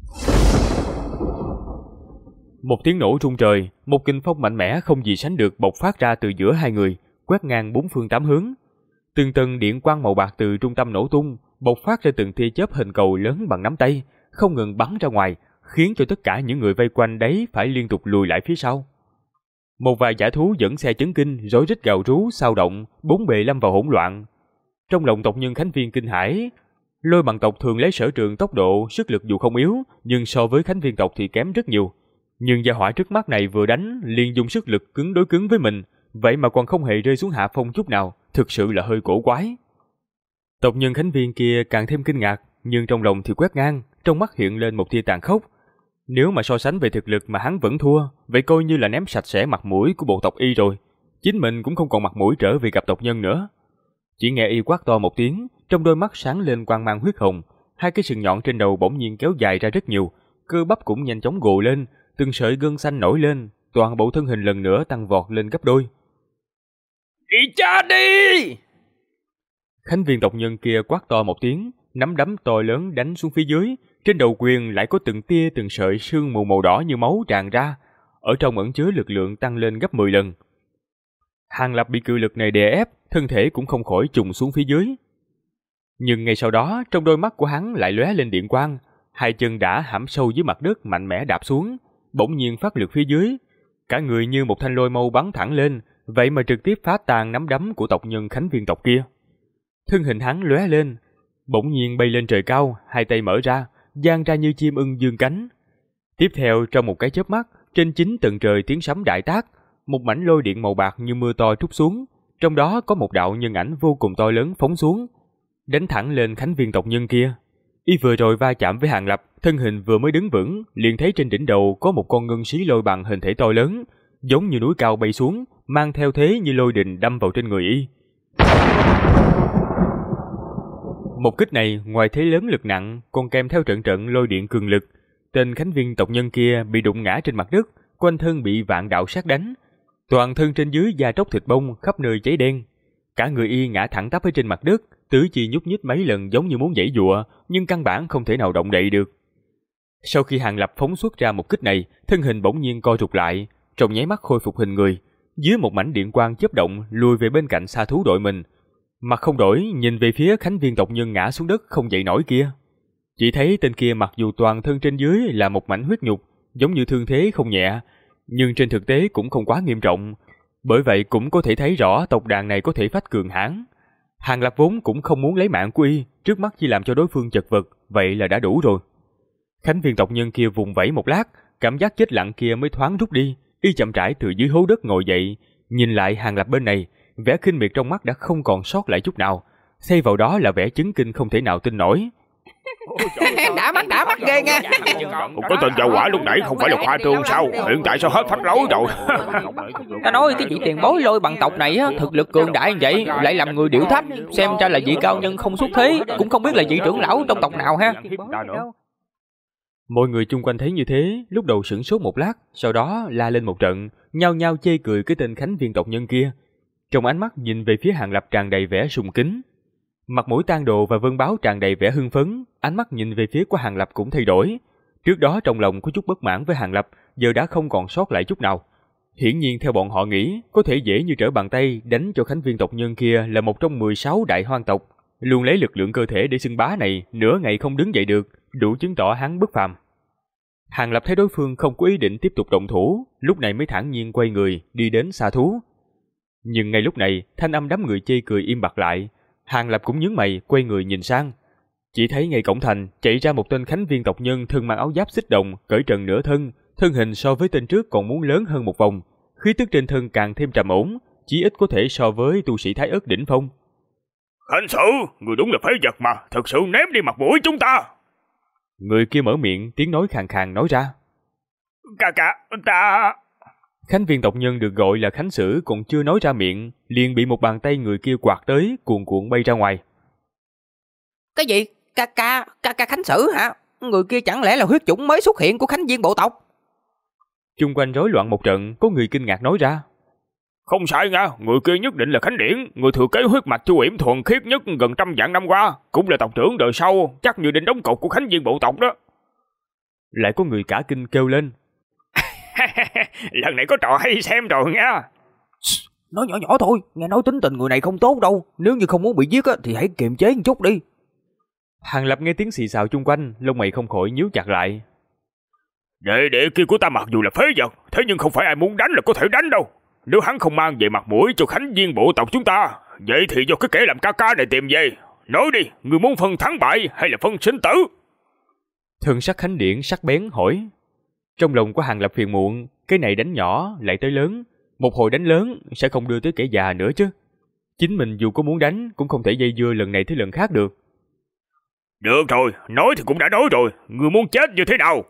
Một tiếng nổ rung trời, một kình phong mạnh mẽ không gì sánh được bộc phát ra từ giữa hai người, quét ngang bốn phương tám hướng. Từng tầng điện quang màu bạc từ trung tâm nổ tung, bộc phát ra từng tia chớp hình cầu lớn bằng nắm tay, không ngừng bắn ra ngoài, khiến cho tất cả những người vây quanh đấy phải liên tục lùi lại phía sau. Một vài dã thú dẫn xe chấn kinh, rối rít gào rú, xao động, bốn bề lâm vào hỗn loạn. Trong lòng tộc nhân Khánh Viên kinh hãi. Lôi Bằng tộc thường lấy sở trường tốc độ, sức lực dù không yếu, nhưng so với Khánh Viên tộc thì kém rất nhiều. Nhưng gia hỏa trước mắt này vừa đánh liền dùng sức lực cứng đối cứng với mình, vậy mà còn không hề rơi xuống hạ phong chút nào, thực sự là hơi cổ quái. Tộc nhân Khánh Viên kia càng thêm kinh ngạc, nhưng trong lòng thì quét ngang, trong mắt hiện lên một tia tàn khốc. Nếu mà so sánh về thực lực mà hắn vẫn thua, vậy coi như là ném sạch sẽ mặt mũi của bộ tộc y rồi. Chính mình cũng không còn mặt mũi trở về gặp tộc nhân nữa. Chỉ nghe y quát to một tiếng, trong đôi mắt sáng lên quang mang huyết hồng, hai cái sừng nhọn trên đầu bỗng nhiên kéo dài ra rất nhiều, cơ bắp cũng nhanh chóng gồ lên, từng sợi gân xanh nổi lên, toàn bộ thân hình lần nữa tăng vọt lên gấp đôi. Đi cha đi! Khánh Viên tộc nhân kia quát to một tiếng, nắm đấm to lớn đánh xuống phía dưới, trên đầu quyền lại có từng tia từng sợi sương mù màu đỏ như máu tràn ra, ở trong ẩn chứa lực lượng tăng lên gấp 10 lần. Hàng Lập bị cự lực này đè ép, thân thể cũng không khỏi trùng xuống phía dưới. Nhưng ngay sau đó, trong đôi mắt của hắn lại lóe lên điện quang, hai chân đã hãm sâu dưới mặt đất mạnh mẽ đạp xuống, bỗng nhiên phát lực phía dưới, cả người như một thanh lôi mâu bắn thẳng lên, vậy mà trực tiếp phá tan nắm đấm của tộc nhân Khánh Viên tộc kia. Thân hình hắn lóe lên, bỗng nhiên bay lên trời cao, hai tay mở ra, dang ra như chim ưng dương cánh. Tiếp theo, trong một cái chớp mắt, trên 9 tầng trời tiếng sấm đại tác, một mảnh lôi điện màu bạc như mưa to trút xuống, trong đó có một đạo nhân ảnh vô cùng to lớn phóng xuống, đánh thẳng lên Khánh Viên tộc nhân kia. Y vừa rồi va chạm với Hàng Lập, thân hình vừa mới đứng vững, liền thấy trên đỉnh đầu có một con ngân xí lôi bằng hình thể to lớn, giống như núi cao bay xuống, mang theo thế như lôi đình đâm vào trên người y. Một kích này ngoài thế lớn lực nặng, còn kèm theo trận trận lôi điện cường lực. Tên Khánh Viên tộc nhân kia bị đụng ngã trên mặt đất, quanh thân bị vạn đạo sát đánh, toàn thân trên dưới da tróc thịt bông, khắp nơi cháy đen. Cả người y ngã thẳng tắp ở trên mặt đất, tứ chi nhúc nhích mấy lần giống như muốn giãy giụa, nhưng căn bản không thể nào động đậy được. Sau khi Hàng Lập phóng xuất ra một kích này, thân hình bỗng nhiên co rụt lại, trong nháy mắt khôi phục hình người, dưới một mảnh điện quang chớp động lùi về bên cạnh xa thú đội mình. Mặt không đổi, nhìn về phía Khánh Viên tộc nhân ngã xuống đất không dậy nổi kia. Chỉ thấy tên kia mặc dù toàn thân trên dưới là một mảnh huyết nhục, giống như thương thế không nhẹ, nhưng trên thực tế cũng không quá nghiêm trọng. Bởi vậy cũng có thể thấy rõ tộc đàn này có thể phách cường hãn. Hàng Lập vốn cũng không muốn lấy mạng của y, trước mắt chỉ làm cho đối phương chật vật, vậy là đã đủ rồi. Khánh Viên tộc nhân kia vùng vẫy một lát, cảm giác chết lặng kia mới thoáng rút đi, y chậm rãi từ dưới hố đất ngồi dậy, nhìn lại Hàng Lập bên này, vẻ khinh miệt trong mắt đã không còn sót lại chút nào, thay vào đó là vẻ chấn kinh không thể nào tin nổi. Đã mắt ghê nha. Có tên giàu quả lúc nãy không phải là Khoa Trương sao? Hiện tại sao hết phách lối rồi? Ta nói cái vị tiền bối Lôi bằng tộc này á, thực lực cường đại như vậy, lại làm người điệu thấp, xem ra là vị cao nhân không xuất thế, cũng không biết là vị trưởng lão trong tộc nào ha. Mọi người chung quanh thấy như thế, lúc đầu sửng sốt một lát, sau đó la lên một trận, nhao nhao chê cười cái tên Khánh Viên tộc nhân kia. Trong ánh mắt nhìn về phía Hàng Lập tràn đầy vẻ sùng kính. Mặt mũi Tang Đồ và Vân Báo tràn đầy vẻ hưng phấn, ánh mắt nhìn về phía của Hàng Lập cũng thay đổi. Trước đó trong lòng có chút bất mãn với Hàng Lập, giờ đã không còn sót lại chút nào. Hiển nhiên theo bọn họ nghĩ, có thể dễ như trở bàn tay đánh cho Khánh Viên tộc nhân kia là một trong 16 đại hoang tộc, luôn lấy lực lượng cơ thể để xưng bá này, nửa ngày không đứng dậy được, đủ chứng tỏ hắn bất phàm. Hàng Lập thấy đối phương không có ý định tiếp tục động thủ, lúc này mới thản nhiên quay người đi đến xa thú. Nhưng ngay lúc này, thanh âm đám người chê cười im bặt lại. Hàng Lập cũng nhướng mày quay người nhìn sang. Chỉ thấy ngay cổng thành chạy ra một tên Khánh Viên tộc nhân thân mang áo giáp xích đồng, cởi trần nửa thân, thân hình so với tên trước còn muốn lớn hơn một vòng, khí tức trên thân càng thêm trầm ổn, chỉ ít có thể so với tu sĩ Thái Ất đỉnh phong. Khánh Sử, người đúng là phế vật mà, thật sự ném đi mặt mũi chúng ta. Người kia mở miệng, tiếng nói khàn khàn nói ra. Ca ta... Khánh Viên tộc nhân được gọi là Khánh Sử còn chưa nói ra miệng, liền bị một bàn tay người kia quạt tới, cuồn cuộn bay ra ngoài. Cái gì? Ca Khánh Sử hả? Người kia chẳng lẽ là huyết chủng mới xuất hiện của Khánh Viên bộ tộc? Chung quanh rối loạn một trận, có người kinh ngạc nói ra. Không sai nha, người kia nhất định là Khánh Điển, người thừa kế huyết mạch Chu Yểm thuần khiết nhất gần 100 vạn năm qua, cũng là tộc trưởng đời sau, chắc như đinh đóng cột của Khánh Viên bộ tộc đó. Lại có người cả kinh kêu lên. Lần này có trò hay xem rồi nha. Nói nhỏ thôi, nghe nói tính tình người này không tốt đâu, nếu như không muốn bị giết thì hãy kiềm chế một chút đi. Hàng Lập nghe tiếng xì xào chung quanh, lông mày không khỏi nhíu chặt lại. Đệ kia của ta mặc dù là phế vật, thế nhưng không phải ai muốn đánh là có thể đánh đâu. Nếu hắn không mang về mặt mũi cho Khánh Viên bộ tộc chúng ta, vậy thì do cái kẻ làm ca này tìm về. Nói đi, người muốn phân thắng bại hay là phân sinh tử? Thân sắc Khánh Điển sắc bén hỏi. Trong lòng của Hàng Lập phiền muộn, cái này đánh nhỏ lại tới lớn, một hồi đánh lớn sẽ không đưa tới kẻ già nữa chứ. Chính mình dù có muốn đánh cũng không thể dây dưa lần này tới lần khác được. Được rồi, nói thì cũng đã nói rồi, người muốn chết như thế nào?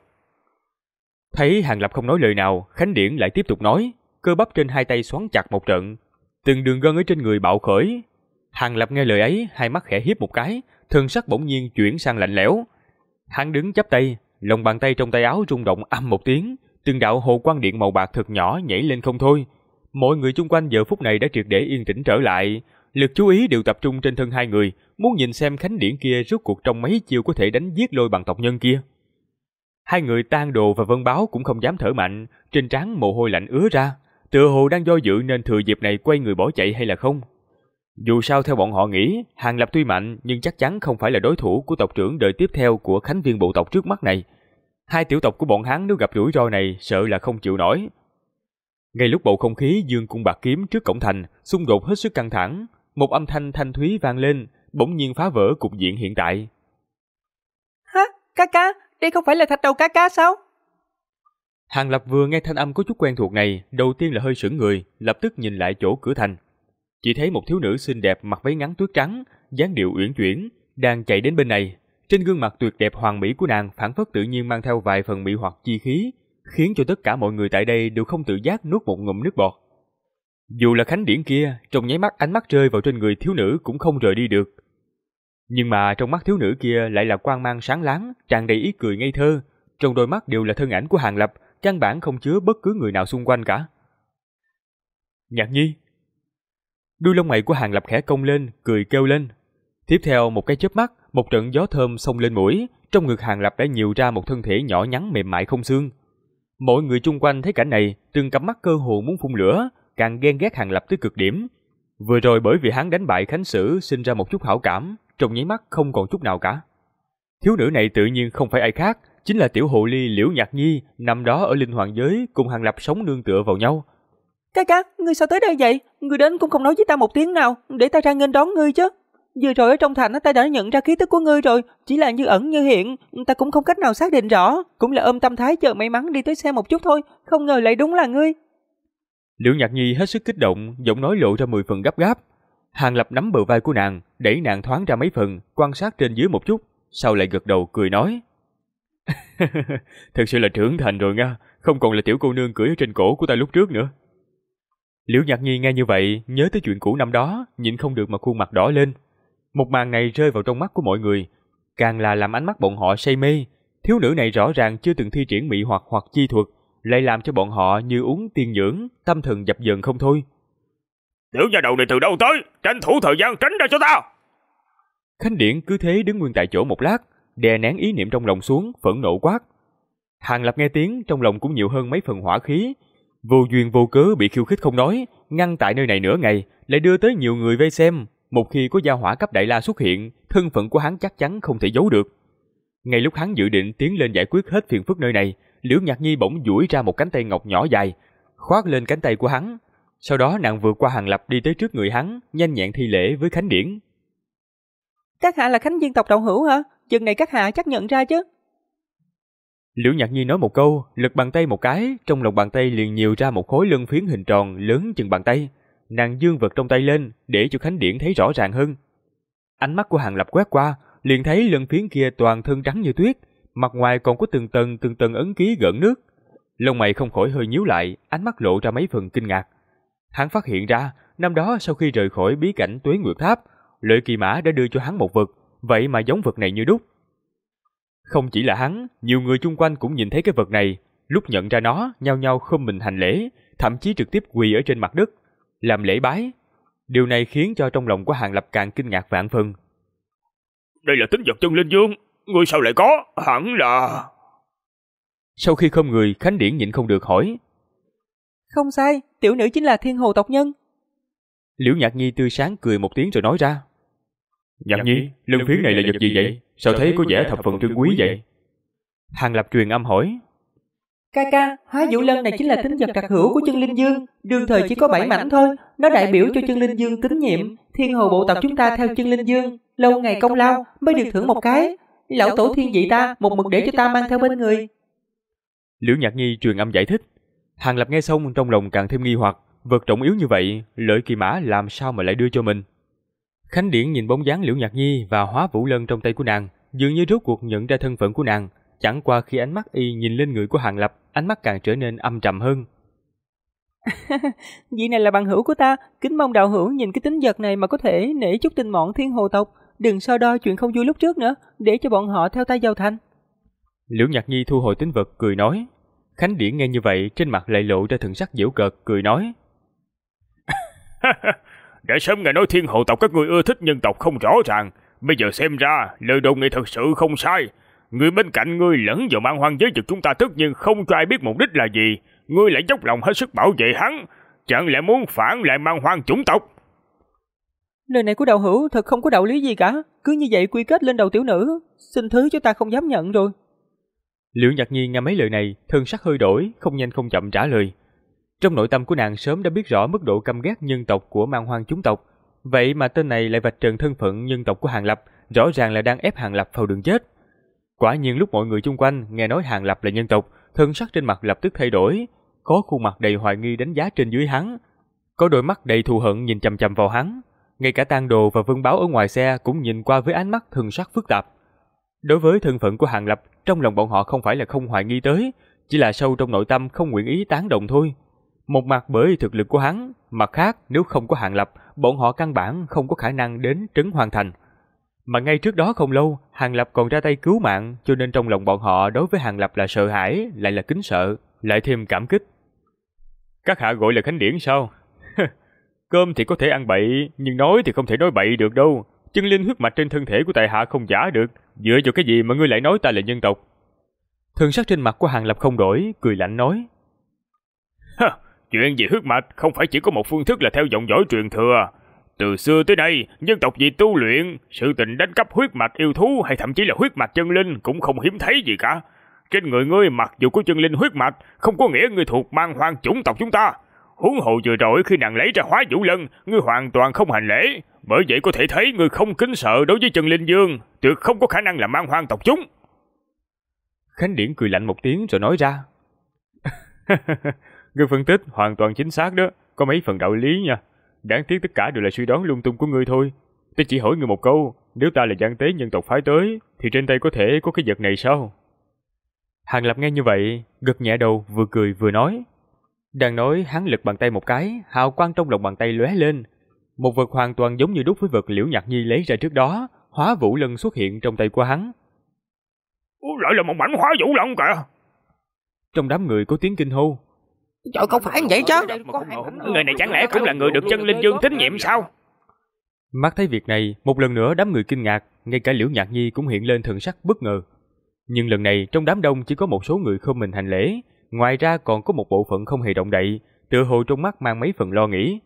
Thấy Hàng Lập không nói lời nào, Khánh Điển lại tiếp tục nói, cơ bắp trên hai tay xoắn chặt một trận, từng đường gân ở trên người bạo khởi. Hàng Lập nghe lời ấy, hai mắt khẽ híp một cái, thân sắc bỗng nhiên chuyển sang lạnh lẽo. Hắn đứng chắp tay, lòng bàn tay trong tay áo rung động âm một tiếng, từng đạo hồ quang điện màu bạc thật nhỏ nhảy lên không thôi. Mọi người chung quanh giờ phút này đã triệt để yên tĩnh trở lại, lực chú ý đều tập trung trên thân hai người, muốn nhìn xem Khánh Điển kia rốt cuộc trong mấy chiêu có thể đánh giết Lôi bằng tộc nhân kia. Hai người Tang Đồ và Vân Báo cũng không dám thở mạnh, trên trán mồ hôi lạnh ứa ra, tựa hồ đang do dự nên thừa dịp này quay người bỏ chạy hay là không. Dù sao theo bọn họ nghĩ, Hàng Lập tuy mạnh nhưng chắc chắn không phải là đối thủ của tộc trưởng đời tiếp theo của Khánh Viên bộ tộc trước mắt này. Hai tiểu tộc của bọn hắn nếu gặp rủi ro này sợ là không chịu nổi. Ngay lúc bầu không khí dương cung bạc kiếm trước cổng thành xung đột hết sức căng thẳng, một âm thanh thanh thúy vang lên, bỗng nhiên phá vỡ cục diện hiện tại. Hả? Ca, đây không phải là thạch đầu ca sao? Hàng Lập vừa nghe thanh âm có chút quen thuộc này, đầu tiên là hơi sững người, lập tức nhìn lại chỗ cửa thành. Chỉ thấy một thiếu nữ xinh đẹp mặc váy ngắn tuyết trắng, dáng điệu uyển chuyển, đang chạy đến bên này. Trên gương mặt tuyệt đẹp hoàn mỹ của nàng phảng phất tự nhiên mang theo vài phần mị hoặc chi khí, khiến cho tất cả mọi người tại đây đều không tự giác nuốt một ngụm nước bọt. Dù là Khánh Điển kia, trong nháy mắt ánh mắt rơi vào trên người thiếu nữ cũng không rời đi được. Nhưng mà trong mắt thiếu nữ kia lại là quang mang sáng láng, tràn đầy ý cười ngây thơ, trong đôi mắt đều là thân ảnh của Hàng Lập, căn bản không chứa bất cứ người nào xung quanh cả. Nhạc Nhi. Đuôi lông mày của Hàng Lập khẽ cong lên, cười kêu lên. Tiếp theo một cái chớp mắt, một trận gió thơm xông lên mũi, trong ngực Hàng Lập đã nhiều ra một thân thể nhỏ nhắn mềm mại không xương. Mọi người chung quanh thấy cảnh này, từng cặp mắt cơ hồ muốn phun lửa, càng ghen ghét Hàng Lập tới cực điểm. Vừa rồi bởi vì hắn đánh bại Khánh Sử sinh ra một chút hảo cảm, trong nháy mắt không còn chút nào cả. Thiếu nữ này tự nhiên không phải ai khác, chính là tiểu hồ ly Liễu Nhạc Nhi, nằm đó ở linh hoàng giới cùng Hàng Lập sống nương tựa vào nhau. Ca, ngươi sao tới đây vậy? Ngươi đến cũng không nói với ta một tiếng nào, để ta ra nghênh đón ngươi chứ. Vừa rồi ở trong thành ta đã nhận ra khí tức của ngươi rồi, chỉ là như ẩn như hiện, ta cũng không cách nào xác định rõ, cũng là ôm tâm thái chờ may mắn đi tới xem một chút thôi, không ngờ lại đúng là ngươi. Liễu Nhạc Nhi hết sức kích động, giọng nói lộ ra 10 phần gấp gáp. Hàng Lập nắm bờ vai của nàng, đẩy nàng thoáng ra mấy phần, quan sát trên dưới một chút, sau lại gật đầu cười nói. Thật sự là trưởng thành rồi nha, không còn là tiểu cô nương cưỡi ở trên cổ của ta lúc trước nữa. Liễu Nhạc Nhi nghe như vậy, nhớ tới chuyện cũ năm đó, nhịn không được mà khuôn mặt đỏ lên. Một màn này rơi vào trong mắt của mọi người, càng là làm ánh mắt bọn họ say mê. Thiếu nữ này rõ ràng chưa từng thi triển mị hoặc hoặc chi thuật, lại làm cho bọn họ như uống tiên dưỡng, tâm thần dập dờn không thôi. Tiểu nha đầu này từ đâu tới, tranh thủ thời gian tránh ra cho ta. Khánh Điển cứ thế đứng nguyên tại chỗ một lát, đè nén ý niệm trong lòng xuống, phẫn nộ quát. Hàng Lập nghe tiếng, trong lòng cũng nhiều hơn mấy phần hỏa khí. Vô duyên vô cớ bị khiêu khích không nói, ngăn tại nơi này nửa ngày, lại đưa tới nhiều người vây xem. Một khi có gia hỏa cấp đại la xuất hiện, thân phận của hắn chắc chắn không thể giấu được. Ngay lúc hắn dự định tiến lên giải quyết hết phiền phức nơi này, Liễu Nhạc Nhi bỗng duỗi ra một cánh tay ngọc nhỏ dài, khoác lên cánh tay của hắn. Sau đó nàng vượt qua Hàng Lập đi tới trước người hắn, nhanh nhẹn thi lễ với Khánh Điển. Các hạ là Khánh Viên tộc đạo hữu hả? Chừng này các hạ chắc nhận ra chứ. Liễu Nhạc Nhi nói một câu, lật bàn tay một cái, trong lòng bàn tay liền nhiều ra một khối lân phiến hình tròn lớn chừng bàn tay. Nàng dương vật trong tay lên, để cho Khánh Điển thấy rõ ràng hơn. Ánh mắt của Hàng Lập quét qua, liền thấy lân phiến kia toàn thân trắng như tuyết, mặt ngoài còn có từng tầng ấn ký gợn nước. Lông mày không khỏi hơi nhíu lại, ánh mắt lộ ra mấy phần kinh ngạc. Hắn phát hiện ra, năm đó sau khi rời khỏi bí cảnh Tuế Nguyệt Tháp, Lợi Kỳ Mã đã đưa cho hắn một vật, vậy mà giống vật này như đúc. Không chỉ là hắn, nhiều người chung quanh cũng nhìn thấy cái vật này, lúc nhận ra nó, nhao nhao khom mình hành lễ, thậm chí trực tiếp quỳ ở trên mặt đất, làm lễ bái. Điều này khiến cho trong lòng của Hàng Lập càng kinh ngạc vạn phần. Đây là tín vật chân linh dương, ngươi sao lại có? Hẳn là... Sau khi khom người, Khánh Điển nhịn không được hỏi. Không sai, tiểu nữ chính là Thiên Hồ tộc nhân. Liễu Nhạc Nhi tươi sáng cười một tiếng rồi nói ra. Nhạc Nhi, lân phiến này là vật gì vậy? Sao thấy có vẻ thập phần trân quý vậy? Hàng Lập truyền âm hỏi. Ca, Hóa Vũ Lân này chính là tín vật đặc hữu của chân linh dương, đương thời chỉ có 7 mảnh thôi, nó đại biểu cho chân linh dương tín nhiệm. Thiên Hồ bộ tộc chúng ta theo chân linh dương, lâu ngày công lao mới được thưởng một cái. Lão tổ thiên vị ta một mực để cho ta mang theo bên người. Liễu Nhạc Nhi truyền âm giải thích. Hàng Lập nghe xong trong lòng càng thêm nghi hoặc, vật trọng yếu như vậy, Lợi Kỳ Mã làm sao mà lại đưa cho mình? Khánh Điển nhìn bóng dáng Liễu Nhạc Nhi và Hóa Vũ Lân trong tay của nàng, dường như rốt cuộc nhận ra thân phận của nàng. Chẳng qua khi ánh mắt y nhìn lên người của Hàng Lập, ánh mắt càng trở nên âm trầm hơn. Vị này là bằng hữu của ta, kính mong đạo hữu nhìn cái tín vật này mà có thể nể chút tình mọn Thiên Hồ tộc, đừng so đo chuyện không vui lúc trước nữa, để cho bọn họ theo ta vào thành. Liễu Nhạc Nhi thu hồi tín vật cười nói. Khánh Điển nghe như vậy, trên mặt lại lộ ra thần sắc giễu cợt, cười nói. Đã sớm nghe nói Thiên Hồ tộc các ngươi ưa thích nhân tộc không rõ ràng, bây giờ xem ra lời đồn này thật sự không sai. Người bên cạnh ngươi lẫn vào mang hoang giới vực chúng ta tất nhiên không cho ai biết mục đích là gì, ngươi lại dốc lòng hết sức bảo vệ hắn, chẳng lẽ muốn phản lại mang hoang chủng tộc? Lời này của đạo hữu thật không có đạo lý gì cả, cứ như vậy quy kết lên đầu tiểu nữ, xin thứ cho ta không dám nhận rồi. Liễu Nhạc Nhi nghe mấy lời này, thân sắc hơi đổi, không nhanh không chậm trả lời. Trong nội tâm của nàng sớm đã biết rõ mức độ căm ghét nhân tộc của mang hoang chúng tộc, vậy mà tên này lại vạch trần thân phận nhân tộc của Hàng Lập, rõ ràng là đang ép Hàng Lập vào đường chết. Quả nhiên lúc mọi người chung quanh nghe nói Hàng Lập là nhân tộc, thân sắc trên mặt lập tức thay đổi, có khuôn mặt đầy hoài nghi đánh giá trên dưới hắn, có đôi mắt đầy thù hận nhìn chằm chằm vào hắn, ngay cả Tang Đồ và Vân Báo ở ngoài xe cũng nhìn qua với ánh mắt thần sắc phức tạp. Đối với thân phận của Hàng Lập, trong lòng bọn họ không phải là không hoài nghi tới, chỉ là sâu trong nội tâm không nguyện ý tán đồng thôi. Một mặt bởi thực lực của hắn, mặt khác nếu không có Hàng Lập, bọn họ căn bản không có khả năng đến Trấn Hoàng Thành. Mà ngay trước đó không lâu, Hàng Lập còn ra tay cứu mạng, cho nên trong lòng bọn họ đối với Hàng Lập là sợ hãi, lại là kính sợ, lại thêm cảm kích. Các hạ gọi là Khánh Điển sao? Cơm thì có thể ăn bậy, nhưng nói thì không thể nói bậy được đâu. Chân linh huyết mạch trên thân thể của tại hạ không giả được, dựa vào cái gì mà ngươi lại nói ta là nhân tộc? Thân sắc trên mặt của Hàng Lập không đổi, cười lạnh nói. Chuyện về huyết mạch không phải chỉ có một phương thức là theo dòng dõi truyền thừa. Từ xưa tới nay, dân tộc vì tu luyện, sự tình đánh cắp huyết mạch yêu thú hay thậm chí là huyết mạch chân linh cũng không hiếm thấy gì cả. Trên người ngươi mặc dù có chân linh huyết mạch, không có nghĩa ngươi thuộc mang hoang chủng tộc chúng ta. Huống hồ vừa rồi khi nàng lấy ra Hóa Vũ Lân, ngươi hoàn toàn không hành lễ, bởi vậy có thể thấy ngươi không kính sợ đối với chân linh dương, tuyệt không có khả năng là mang hoang tộc chúng. Khánh Điển cười lạnh một tiếng rồi nói ra. Ngươi phân tích hoàn toàn chính xác đó, có mấy phần đạo lý nha. Đáng tiếc tất cả đều là suy đoán lung tung của ngươi thôi. Ta chỉ hỏi ngươi một câu, nếu ta là gian tế nhân tộc phái tới, thì trên tay có thể có cái vật này sao? Hàng Lập nghe như vậy, gật nhẹ đầu, vừa cười vừa nói. Đang nói, hắn lật bàn tay một cái, hào quang trong lòng bàn tay lóe lên. Một vật hoàn toàn giống như đúc với vật Liễu Nhạc Nhi lấy ra trước đó, Hóa Vũ Lân xuất hiện trong tay của hắn. Lại là một mảnh Hóa Vũ Lân kìa! Trong đám người có tiếng kinh hô. Trời, không phải vậy chứ. Người này chẳng lẽ cũng là người được chân linh dương tín nhiệm sao? Mắt thấy việc này, một lần nữa đám người kinh ngạc, ngay cả Liễu Nhạc Nhi cũng hiện lên thần sắc bất ngờ. Nhưng lần này trong đám đông chỉ có một số người không mình hành lễ, ngoài ra còn có một bộ phận không hề động đậy, tựa hồ trong mắt mang mấy phần lo nghĩ.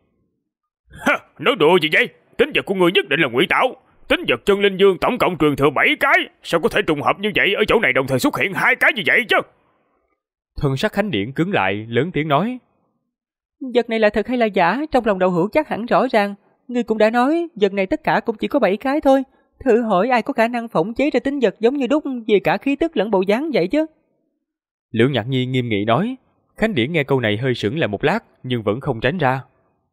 Nói đùa gì vậy? Tính vật của người nhất định là ngụy tạo. Tính vật chân linh dương tổng cộng truyền thừa 7 cái, sao có thể trùng hợp như vậy, ở chỗ này đồng thời xuất hiện 2 cái như vậy chứ? Thân sắc Khánh Điển cứng lại, lớn tiếng nói. Vật này là thật hay là giả, trong lòng Đậu Hữu chắc hẳn rõ ràng. Ngươi cũng đã nói, vật này tất cả cũng chỉ có 7 cái thôi. Thử hỏi ai có khả năng phỏng chế ra tính vật giống như đúc về cả khí tức lẫn bộ dáng vậy chứ? Liễu Nhạc Nhi nghiêm nghị nói. Khánh Điển nghe câu này hơi sững lại một lát, nhưng vẫn không tránh ra.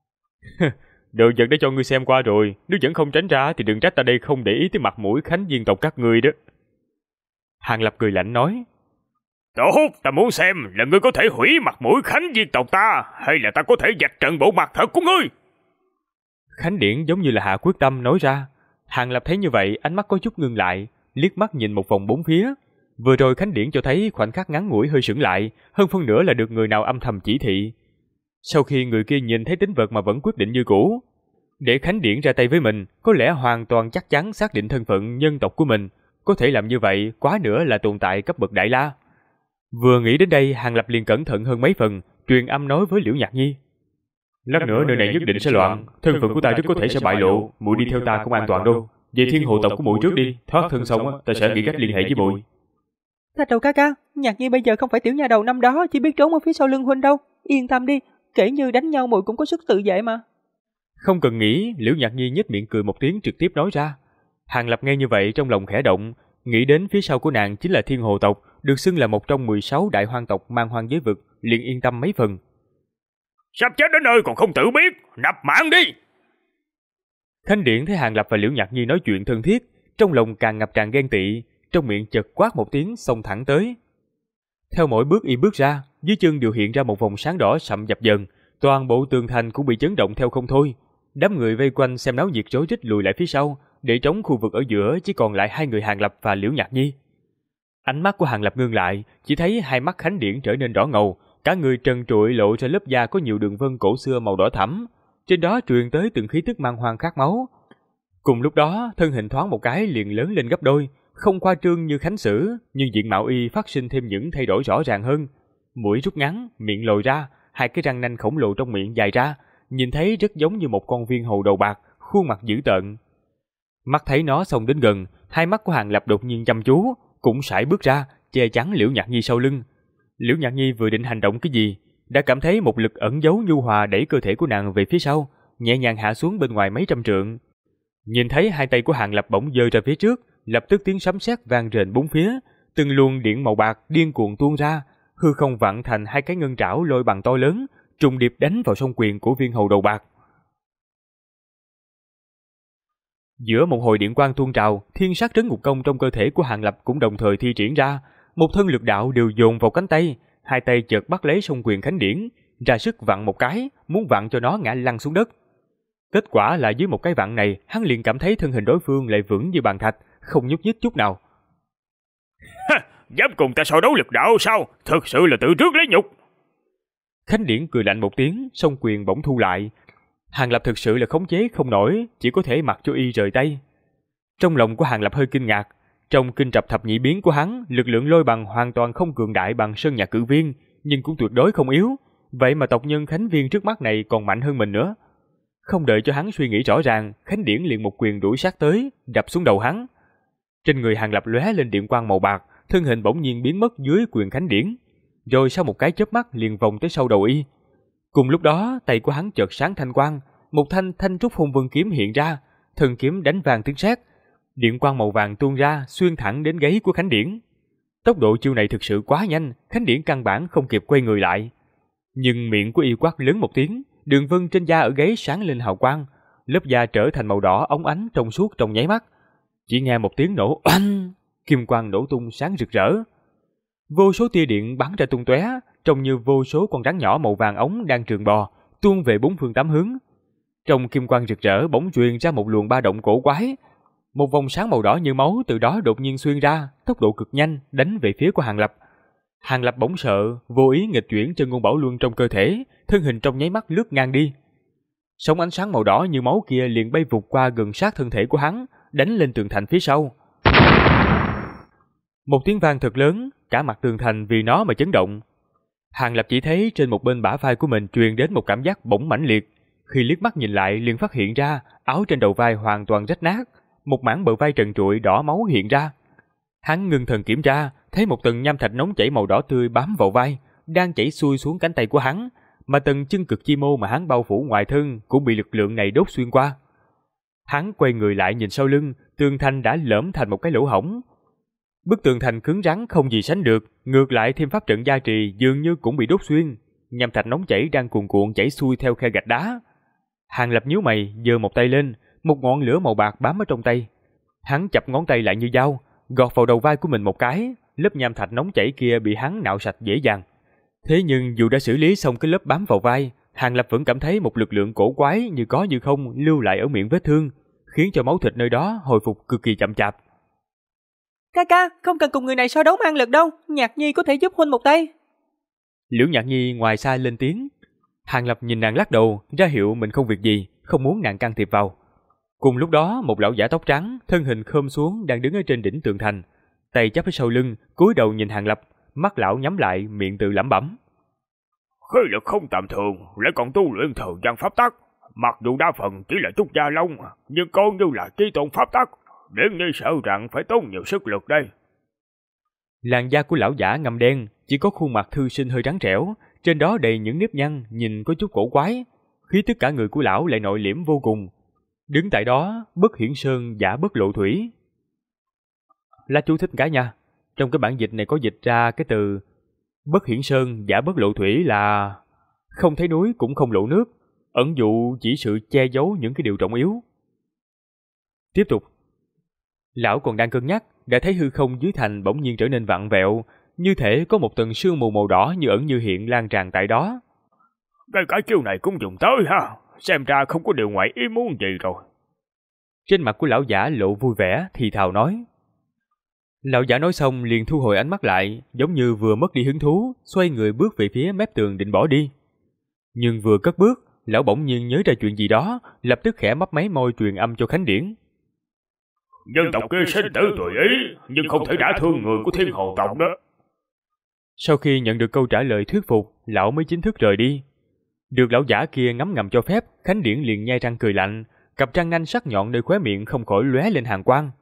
Đồ vật đã cho ngươi xem qua rồi, nếu vẫn không tránh ra thì đừng trách ta đây không để ý tới mặt mũi Khánh viên tộc các ngươi đó. Hàng Lập cười lạnh nói. Tốt, ta muốn xem là ngươi có thể hủy mặt mũi Khánh viên tộc ta, hay là ta có thể vạch trần bộ mặt thật của ngươi. Khánh Điển giống như là hạ quyết tâm nói ra. Hàng Lập thấy như vậy, ánh mắt có chút ngưng lại, liếc mắt nhìn một vòng bốn phía. Vừa rồi Khánh Điển cho thấy khoảnh khắc ngắn ngủi hơi sững lại, hơn phân nửa là được người nào âm thầm chỉ thị. Sau khi người kia nhìn thấy tính vật mà vẫn quyết định như cũ, để Khánh Điển ra tay với mình, có lẽ hoàn toàn chắc chắn xác định thân phận nhân tộc của mình. Có thể làm như vậy, quá nữa là tồn tại cấp bậc Đại La. Vừa nghĩ đến đây, Hàng Lập liền cẩn thận hơn mấy phần, truyền âm nói với Liễu Nhạc Nhi. Lát nữa nơi này nhất định sẽ loạn, thân phận của ta rất có thể sẽ bại lộ, muội đi theo ta không an toàn đâu. Về thiên hộ tộc của muội trước đi, thoát thân xong ta sẽ nghĩ cách liên hệ với muội. Thạch đầu ca ca, Nhạc Nhi bây giờ không phải tiểu nha đầu năm đó, chỉ biết trốn ở phía sau lưng huynh đâu. Yên tâm đi, kể như đánh nhau muội cũng có sức tự vệ mà. Không cần nghĩ, Liễu Nhạc Nhi nhếch miệng cười một tiếng trực tiếp nói ra. Hàng Lập nghe như vậy trong lòng khẽ động, nghĩ đến phía sau của nàng chính là thiên hồ tộc, được xưng là một trong 16 đại hoang tộc mang hoang giới vực, liền yên tâm mấy phần. Sắp chết đến nơi còn không tự biết, nạp mạng đi! Khánh Điển thấy Hàng Lập và Liễu Nhạc Nhi nói chuyện thân thiết, trong lòng càng ngập tràn ghen tị, trong miệng chợt quát một tiếng xông thẳng tới. Theo mỗi bước y bước ra, dưới chân đều hiện ra một vòng sáng đỏ sậm dập dần, toàn bộ tường thành cũng bị chấn động theo không thôi. Đám người vây quanh xem náo nhiệt rối rít lùi lại phía sau, để trống khu vực ở giữa chỉ còn lại hai người Hàng Lập và Liễu Nhạc Nhi. Ánh mắt của Hàng Lập ngưng lại, chỉ thấy hai mắt Khánh Điển trở nên đỏ ngầu, cả người trần trụi lộ ra lớp da có nhiều đường vân cổ xưa màu đỏ thẫm, trên đó truyền tới từng khí tức mang hoang khát máu. Cùng lúc đó, thân hình thoáng một cái liền lớn lên gấp đôi, không khoa trương như Khánh Sử, nhưng diện mạo y phát sinh thêm những thay đổi rõ ràng hơn. Mũi rút ngắn, miệng lồi ra, hai cái răng nanh khổng lồ trong miệng dài ra, nhìn thấy rất giống như một con viên hầu đầu bạc, khuôn mặt dữ tợn. Mắt thấy nó xông đến gần, hai mắt của Hàng Lập đột nhiên chăm chú, cũng sải bước ra, che chắn Liễu Nhạc Nhi sau lưng. Liễu Nhạc Nhi vừa định hành động cái gì, đã cảm thấy một lực ẩn giấu nhu hòa đẩy cơ thể của nàng về phía sau, nhẹ nhàng hạ xuống bên ngoài mấy trăm trượng. Nhìn thấy hai tay của Hàng Lập bỗng giơ ra phía trước, lập tức tiếng sấm sét vang rền bốn phía, từng luồng điện màu bạc điên cuồng tuôn ra, hư không vặn thành hai cái ngân trảo lôi bằng to lớn, trùng điệp đánh vào song quyền của viên hầu đầu bạc. Giữa một hồi điện quang tuôn trào, thiên sát trấn ngục công trong cơ thể của Hàng Lập cũng đồng thời thi triển ra, một thân lực đạo đều dồn vào cánh tay, hai tay chợt bắt lấy song quyền Khánh Điển, ra sức vặn một cái, muốn vặn cho nó ngã lăn xuống đất. Kết quả là dưới một cái vặn này, hắn liền cảm thấy thân hình đối phương lại vững như bàn thạch, không nhúc nhích chút nào. Dám cùng ta so đấu lực đạo sao? Thực sự là tự trước lấy nhục. Khánh Điển cười lạnh một tiếng, song quyền bỗng thu lại. Hàng Lập thực sự là khống chế không nổi, chỉ có thể mặc cho y rời tay. Trong lòng của Hàng Lập hơi kinh ngạc, trong kinh trập thập nhị biến của hắn, lực lượng lôi bằng hoàn toàn không cường đại bằng Sơn Nhạc Cự Viên, nhưng cũng tuyệt đối không yếu. Vậy mà tộc nhân Khánh Viên trước mắt này còn mạnh hơn mình nữa. Không đợi cho hắn suy nghĩ rõ ràng, Khánh Điển liền một quyền đuổi sát tới, đập xuống đầu hắn. Trên người Hàng Lập lóe lên điện quang màu bạc, thân hình bỗng nhiên biến mất dưới quyền Khánh Điển, rồi sau một cái chớp mắt liền vòng tới sau đầu y. Cùng lúc đó, tay của hắn chợt sáng thanh quang, một thanh trúc phong vân kiếm hiện ra, thân kiếm đánh vang tiếng sét, điện quang màu vàng tuôn ra xuyên thẳng đến gáy của Khánh Điển. Tốc độ chiêu này thực sự quá nhanh, Khánh Điển căn bản không kịp quay người lại. Nhưng miệng của y quát lớn một tiếng, Đường vân trên da ở gáy sáng lên hào quang, lớp da trở thành màu đỏ óng ánh trong suốt trong nháy mắt. Chỉ nghe một tiếng nổ oanh, kim quang nổ tung sáng rực rỡ. Vô số tia điện bắn ra tung tóe, trông như vô số con rắn nhỏ màu vàng ống đang trườn bò, tuôn về bốn phương tám hướng. Trong kim quang rực rỡ bỗng truyền ra một luồng ba động cổ quái. Một vòng sáng màu đỏ như máu từ đó đột nhiên xuyên ra, tốc độ cực nhanh đánh về phía của Hàng Lập. Hàng Lập bỗng sợ, vô ý nghịch chuyển chân ngôn bảo luân trong cơ thể, thân hình trong nháy mắt lướt ngang đi. Sóng ánh sáng màu đỏ như máu kia liền bay vụt qua gần sát thân thể của hắn, đánh lên tường thành phía sau. Một tiếng vang thật lớn, cả mặt tường thành vì nó mà chấn động. Hàng Lập chỉ thấy trên một bên bả vai của mình truyền đến một cảm giác bỗng mãnh liệt. Khi liếc mắt nhìn lại liền phát hiện ra áo trên đầu vai hoàn toàn rách nát, một mảng bờ vai trần trụi đỏ máu hiện ra. Hắn ngưng thần kiểm tra, thấy một tầng nham thạch nóng chảy màu đỏ tươi bám vào vai, đang chảy xuôi xuống cánh tay của hắn, mà tầng chân cực chi mô mà hắn bao phủ ngoài thân cũng bị lực lượng này đốt xuyên qua. Hắn quay người lại nhìn sau lưng, tường thành đã lởm thành một cái lỗ hổng. Bức tường thành cứng rắn không gì sánh được, ngược lại thêm pháp trận gia trì dường như cũng bị đốt xuyên. Nham thạch nóng chảy đang cuồn cuộn chảy xuôi theo khe gạch đá. Hàng Lập nhíu mày, giơ một tay lên, một ngọn lửa màu bạc bám ở trong tay. Hắn chập ngón tay lại như dao, gọt vào đầu vai của mình một cái, lớp nham thạch nóng chảy kia bị hắn nạo sạch dễ dàng. Thế nhưng dù đã xử lý xong cái lớp bám vào vai, Hàng Lập vẫn cảm thấy một lực lượng cổ quái như có như không lưu lại ở miệng vết thương, khiến cho máu thịt nơi đó hồi phục cực kỳ chậm chạp. Ca, không cần cùng người này so đấu mang lực đâu, Nhạc Nhi có thể giúp huynh một tay. Liễu Nhạc Nhi ngoài xa lên tiếng. Hàng Lập nhìn nàng lắc đầu, ra hiệu mình không việc gì, không muốn nàng can thiệp vào. Cùng lúc đó, một lão giả tóc trắng, thân hình khom xuống đang đứng ở trên đỉnh tường thành, tay chắp ở sau lưng, cúi đầu nhìn Hàng Lập, mắt lão nhắm lại, miệng tự lẩm bẩm. Khí lực không tầm thường, lại còn tu luyện thời gian pháp tắc. Mặc dù đa phần chỉ là chút da lông, nhưng coi như là chi tôn pháp tắc, đến như sợ rằng phải tốn nhiều sức lực đây. Làn da của lão giả ngăm đen, chỉ có khuôn mặt thư sinh hơi trắng trẻo, trên đó đầy những nếp nhăn, nhìn có chút cổ quái. Khí tức cả người của lão lại nội liễm vô cùng. Đứng tại đó, Bất Hiển Sơn giả bất lộ thủy. Lá chú thích cả nha. Trong cái bản dịch này có dịch ra cái từ Bất Hiển Sơn giả bất lộ thủy là không thấy núi cũng không lộ nước, ẩn dụ chỉ sự che giấu những cái điều trọng yếu. Tiếp tục. Lão còn đang cân nhắc, đã thấy hư không dưới thành bỗng nhiên trở nên vặn vẹo, như thể có một tầng sương mù màu đỏ như ẩn như hiện lan tràn tại đó. Cái cả chiêu này cũng dùng tới ha, xem ra không có điều ngoài ý muốn gì rồi. Trên mặt của lão giả lộ vui vẻ, thì thào nói. Lão giả nói xong liền thu hồi ánh mắt lại, giống như vừa mất đi hứng thú, xoay người bước về phía mép tường định bỏ đi. Nhưng vừa cất bước, lão bỗng nhiên nhớ ra chuyện gì đó, lập tức khẽ mấp máy môi truyền âm cho Khánh Điển. Dân tộc kia sinh tử tùy ý, nhưng không thể đả thương người của Thiên Hồ tộc đó. Sau khi nhận được câu trả lời thuyết phục, lão mới chính thức rời đi. Được lão giả kia ngấm ngầm cho phép, Khánh Điển liền nhai răng cười lạnh, cặp răng nanh sắc nhọn nơi khóe miệng không khỏi lóe lên hàn quang.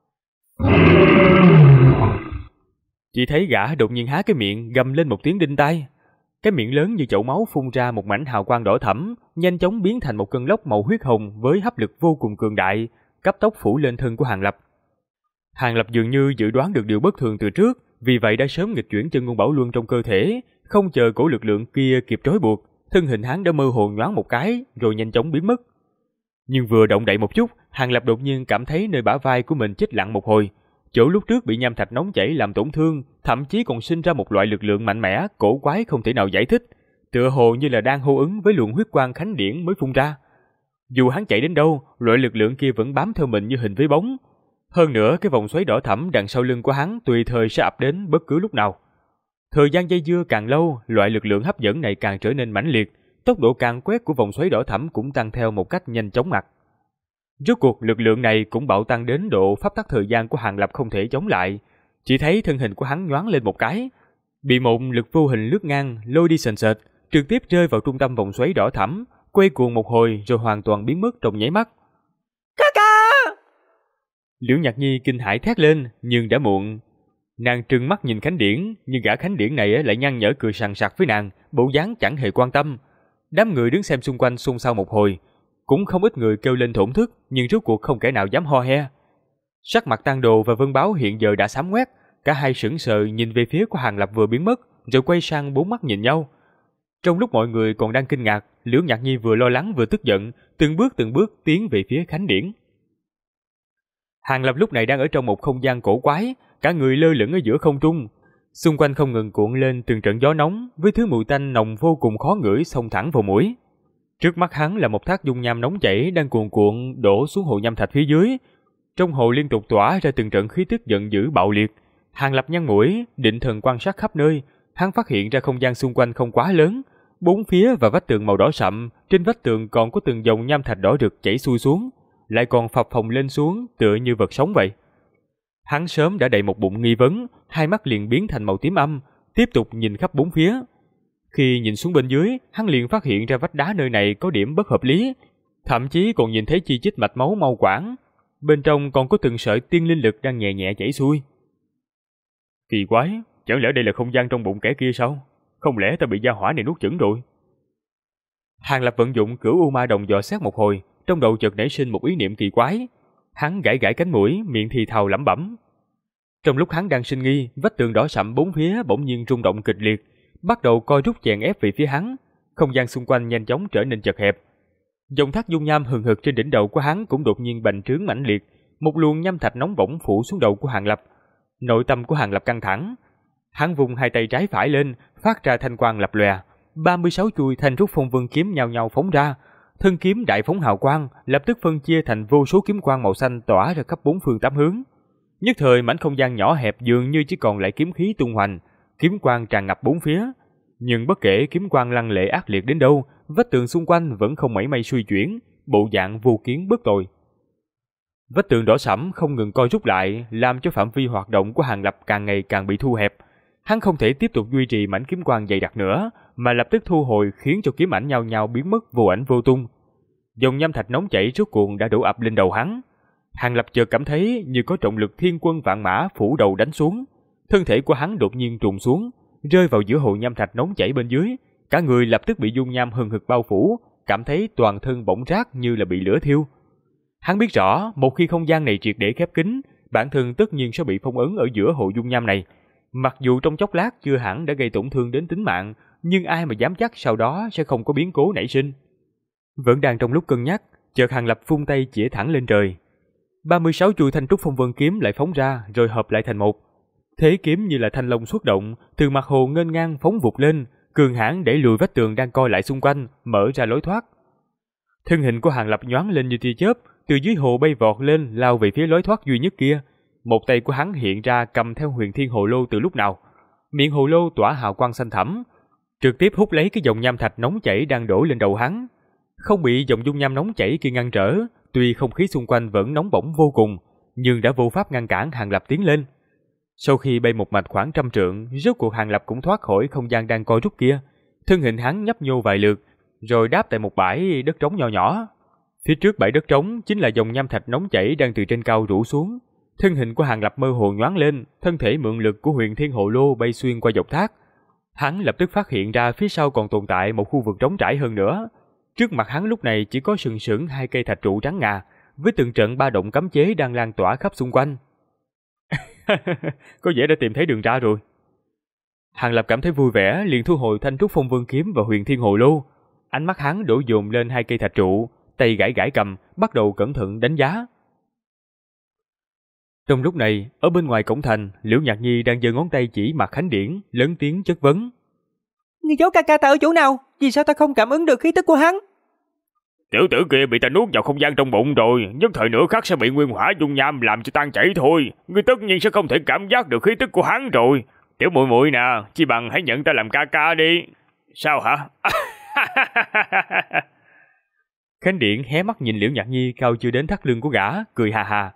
Chỉ thấy gã đột nhiên há cái miệng, gầm lên một tiếng đinh tai. Cái miệng lớn như chậu máu phun ra một mảnh hào quang đỏ thẫm, nhanh chóng biến thành một cơn lốc màu huyết hồng với hấp lực vô cùng cường đại, cấp tốc phủ lên thân của Hàng Lập. Hàng Lập dường như dự đoán được điều bất thường từ trước, vì vậy đã sớm nghịch chuyển chân ngôn bảo luân trong cơ thể, không chờ cổ lực lượng kia kịp trói buộc, thân hình hắn đã mơ hồ nhoáng một cái, rồi nhanh chóng biến mất. Nhưng vừa động đậy một chút, Hàng Lập đột nhiên cảm thấy nơi bả vai của mình chích lặng một hồi. Chỗ lúc trước bị nham thạch nóng chảy làm tổn thương, thậm chí còn sinh ra một loại lực lượng mạnh mẽ, cổ quái không thể nào giải thích, tựa hồ như là đang hô ứng với luồng huyết quang Khánh Điển mới phun ra. Dù hắn chạy đến đâu, loại lực lượng kia vẫn bám theo mình như hình với bóng. Hơn nữa, cái vòng xoáy đỏ thẫm đằng sau lưng của hắn tùy thời sẽ ập đến bất cứ lúc nào. Thời gian dây dưa càng lâu, loại lực lượng hấp dẫn này càng trở nên mãnh liệt, tốc độ càng quét của vòng xoáy đỏ thẫm cũng tăng theo một cách nhanh chóng mặt. Rốt cuộc lực lượng này cũng bạo tăng đến độ pháp tắc thời gian của Hàng Lập không thể chống lại. Chỉ thấy thân hình của hắn nhoáng lên một cái, bị một lực vô hình lướt ngang lôi đi sền sệt, trực tiếp rơi vào trung tâm vòng xoáy đỏ thẫm, quay cuồng một hồi rồi hoàn toàn biến mất trong nháy mắt. Ca! Liễu Nhạc Nhi kinh hãi thét lên, nhưng đã muộn. Nàng trừng mắt nhìn Khánh Điển, nhưng gã Khánh Điển này lại nhăn nhở cười sằng sặc với nàng, bộ dáng chẳng hề quan tâm. Đám người đứng xem xung quanh xôn xao một hồi, cũng không ít người kêu lên thổn thức, nhưng rốt cuộc không kẻ nào dám ho he. Sắc mặt Tang Đồ và Vân Báo hiện giờ đã xám ngoét, cả hai sững sờ nhìn về phía của Hàng Lập vừa biến mất, rồi quay sang bốn mắt nhìn nhau. Trong lúc mọi người còn đang kinh ngạc, Liễu Nhạc Nhi vừa lo lắng vừa tức giận, từng bước tiến về phía Khánh Điển. Hàng Lập lúc này đang ở trong một không gian cổ quái, cả người lơ lửng ở giữa không trung. Xung quanh không ngừng cuộn lên từng trận gió nóng với thứ mùi tanh nồng vô cùng khó ngửi xông thẳng vào mũi. Trước mắt hắn là một thác dung nham nóng chảy đang cuồn cuộn đổ xuống hồ nham thạch phía dưới. Trong hồ liên tục tỏa ra từng trận khí tức giận dữ bạo liệt. Hàng Lập nhăn mũi, định thần quan sát khắp nơi, hắn phát hiện ra không gian xung quanh không quá lớn, bốn phía và vách tường màu đỏ sậm, trên vách tường còn có từng dòng nham thạch đỏ rực chảy xuôi xuống, lại còn phập phồng lên xuống tựa như vật sống vậy. Hắn sớm đã đầy một bụng nghi vấn, hai mắt liền biến thành màu tím âm, tiếp tục nhìn khắp bốn phía. Khi nhìn xuống bên dưới, hắn liền phát hiện ra vách đá nơi này có điểm bất hợp lý, thậm chí còn nhìn thấy chi chít mạch máu mau quản. Bên trong còn có từng sợi tiên linh lực đang nhẹ nhẹ chảy xuôi. Kỳ quái, chẳng lẽ đây là không gian trong bụng kẻ kia sao? Không lẽ ta bị gia hỏa này nuốt chửng rồi? Hàng Lập vận dụng cửu u ma đồng dò xét một hồi, trong đầu chợt nảy sinh một ý niệm kỳ quái. Hắn gãi gãi cánh mũi, miệng thì thào lẩm bẩm. Trong lúc hắn đang sinh nghi, vách tường đỏ sậm bốn phía bỗng nhiên rung động kịch liệt, bắt đầu co rút chèn ép về phía hắn. Không gian xung quanh nhanh chóng trở nên chật hẹp. Dòng thác dung nham hừng hực trên đỉnh đầu của hắn cũng đột nhiên bành trướng mãnh liệt, một luồng nham thạch nóng bỏng phủ xuống đầu của Hàng Lập. Nội tâm của Hàng Lập căng thẳng. Hắn vung hai tay trái phải lên, phát ra thanh quang lập lòe, 36 chuôi thanh trúc phong vân kiếm nhao nhao phóng ra. Thân kiếm đại phóng hào quang, lập tức phân chia thành vô số kiếm quang màu xanh tỏa ra khắp bốn phương tám hướng. Nhất thời mảnh không gian nhỏ hẹp dường như chỉ còn lại kiếm khí tung hoành, kiếm quang tràn ngập bốn phía. Nhưng bất kể kiếm quang lăng lệ ác liệt đến đâu, vách tường xung quanh vẫn không mảy may suy chuyển, bộ dạng vô kiến bất tồi. Vách tường đỏ sẫm không ngừng co rút lại, làm cho phạm vi hoạt động của Hàng Lập càng ngày càng bị thu hẹp. Hắn không thể tiếp tục duy trì mảnh kiếm quang dày đặc nữa, mà lập tức thu hồi, khiến cho kiếm ảnh nhao nhao biến mất vô ảnh vô tung. Dòng nham thạch nóng chảy rốt cuộc đã đổ ập lên đầu hắn. Hàng Lập chợt cảm thấy như có trọng lực thiên quân vạn mã phủ đầu đánh xuống. Thân thể của hắn đột nhiên trùng xuống, rơi vào giữa hồ nham thạch nóng chảy bên dưới. Cả người lập tức bị dung nham hừng hực bao phủ, cảm thấy toàn thân bỏng rát như là bị lửa thiêu. Hắn biết rõ, một khi không gian này triệt để khép kín, bản thân tất nhiên sẽ bị phong ấn ở giữa hồ dung nham này. Mặc dù trong chốc lát chưa hẳn đã gây tổn thương đến tính mạng, nhưng ai mà dám chắc sau đó sẽ không có biến cố nảy sinh. Vẫn đang trong lúc cân nhắc, chợt Hàng Lập vung tay chĩa thẳng lên trời. 36 chuôi thanh trúc phong vân kiếm lại phóng ra rồi hợp lại thành một. Thế kiếm như là thanh long xuất động, từ mặt hồ nghênh ngang phóng vụt lên, cường hãn đẩy lùi vách tường đang co lại xung quanh, mở ra lối thoát. Thân hình của Hàng Lập nhoáng lên như tia chớp, từ dưới hồ bay vọt lên lao về phía lối thoát duy nhất kia. Một tay của hắn hiện ra cầm theo huyền thiên hồ lô từ lúc nào. Miệng hồ lô tỏa hào quang xanh thẳm, trực tiếp hút lấy cái dòng nham thạch nóng chảy đang đổ lên đầu hắn. Không bị dòng dung nham nóng chảy kia ngăn trở, tuy không khí xung quanh vẫn nóng bỏng vô cùng, nhưng đã vô pháp ngăn cản Hàng Lập tiến lên. Sau khi bay một mạch khoảng 100 trượng, rốt cuộc Hàng Lập cũng thoát khỏi không gian đang co rút kia. Thân hình hắn nhấp nhô vài lượt, rồi đáp tại một bãi đất trống nho nhỏ. Phía trước bãi đất trống chính là dòng nham thạch nóng chảy đang từ trên cao rủ xuống. Thân hình của Hàng Lập mơ hồ nhoáng lên, thân thể mượn lực của huyền thiên hồ lô bay xuyên qua dọc thác. Hắn lập tức phát hiện ra phía sau còn tồn tại một khu vực trống trải hơn nữa. Trước mặt hắn lúc này chỉ có sừng sững hai cây thạch trụ trắng ngà, với từng trận ba động cấm chế đang lan tỏa khắp xung quanh. Có vẻ đã tìm thấy đường ra rồi. Hàng Lập cảm thấy vui vẻ, liền thu hồi thanh trúc phong vân kiếm và huyền thiên hồ lô. Ánh mắt hắn đổ dồn lên hai cây thạch trụ, tay gãi gãi cầm, bắt đầu cẩn thận đánh giá. Trong lúc này, ở bên ngoài cổng thành, Liễu Nhạc Nhi đang giơ ngón tay chỉ mặt Khánh Điển, lớn tiếng chất vấn. Người giấu ca ca ta ở chỗ nào? Vì sao ta không cảm ứng được khí tức của hắn? Tiểu tử kia bị ta nuốt vào không gian trong bụng rồi, nhất thời nửa khắc sẽ bị nguyên hỏa dung nham làm cho tan chảy thôi. Ngươi tất nhiên sẽ không thể cảm giác được khí tức của hắn rồi. Tiểu muội muội nè, chi bằng hãy nhận ta làm ca ca đi. Sao hả? Khánh Điển hé mắt nhìn Liễu Nhạc Nhi cao chưa đến thắt lưng của gã, cười hà hà.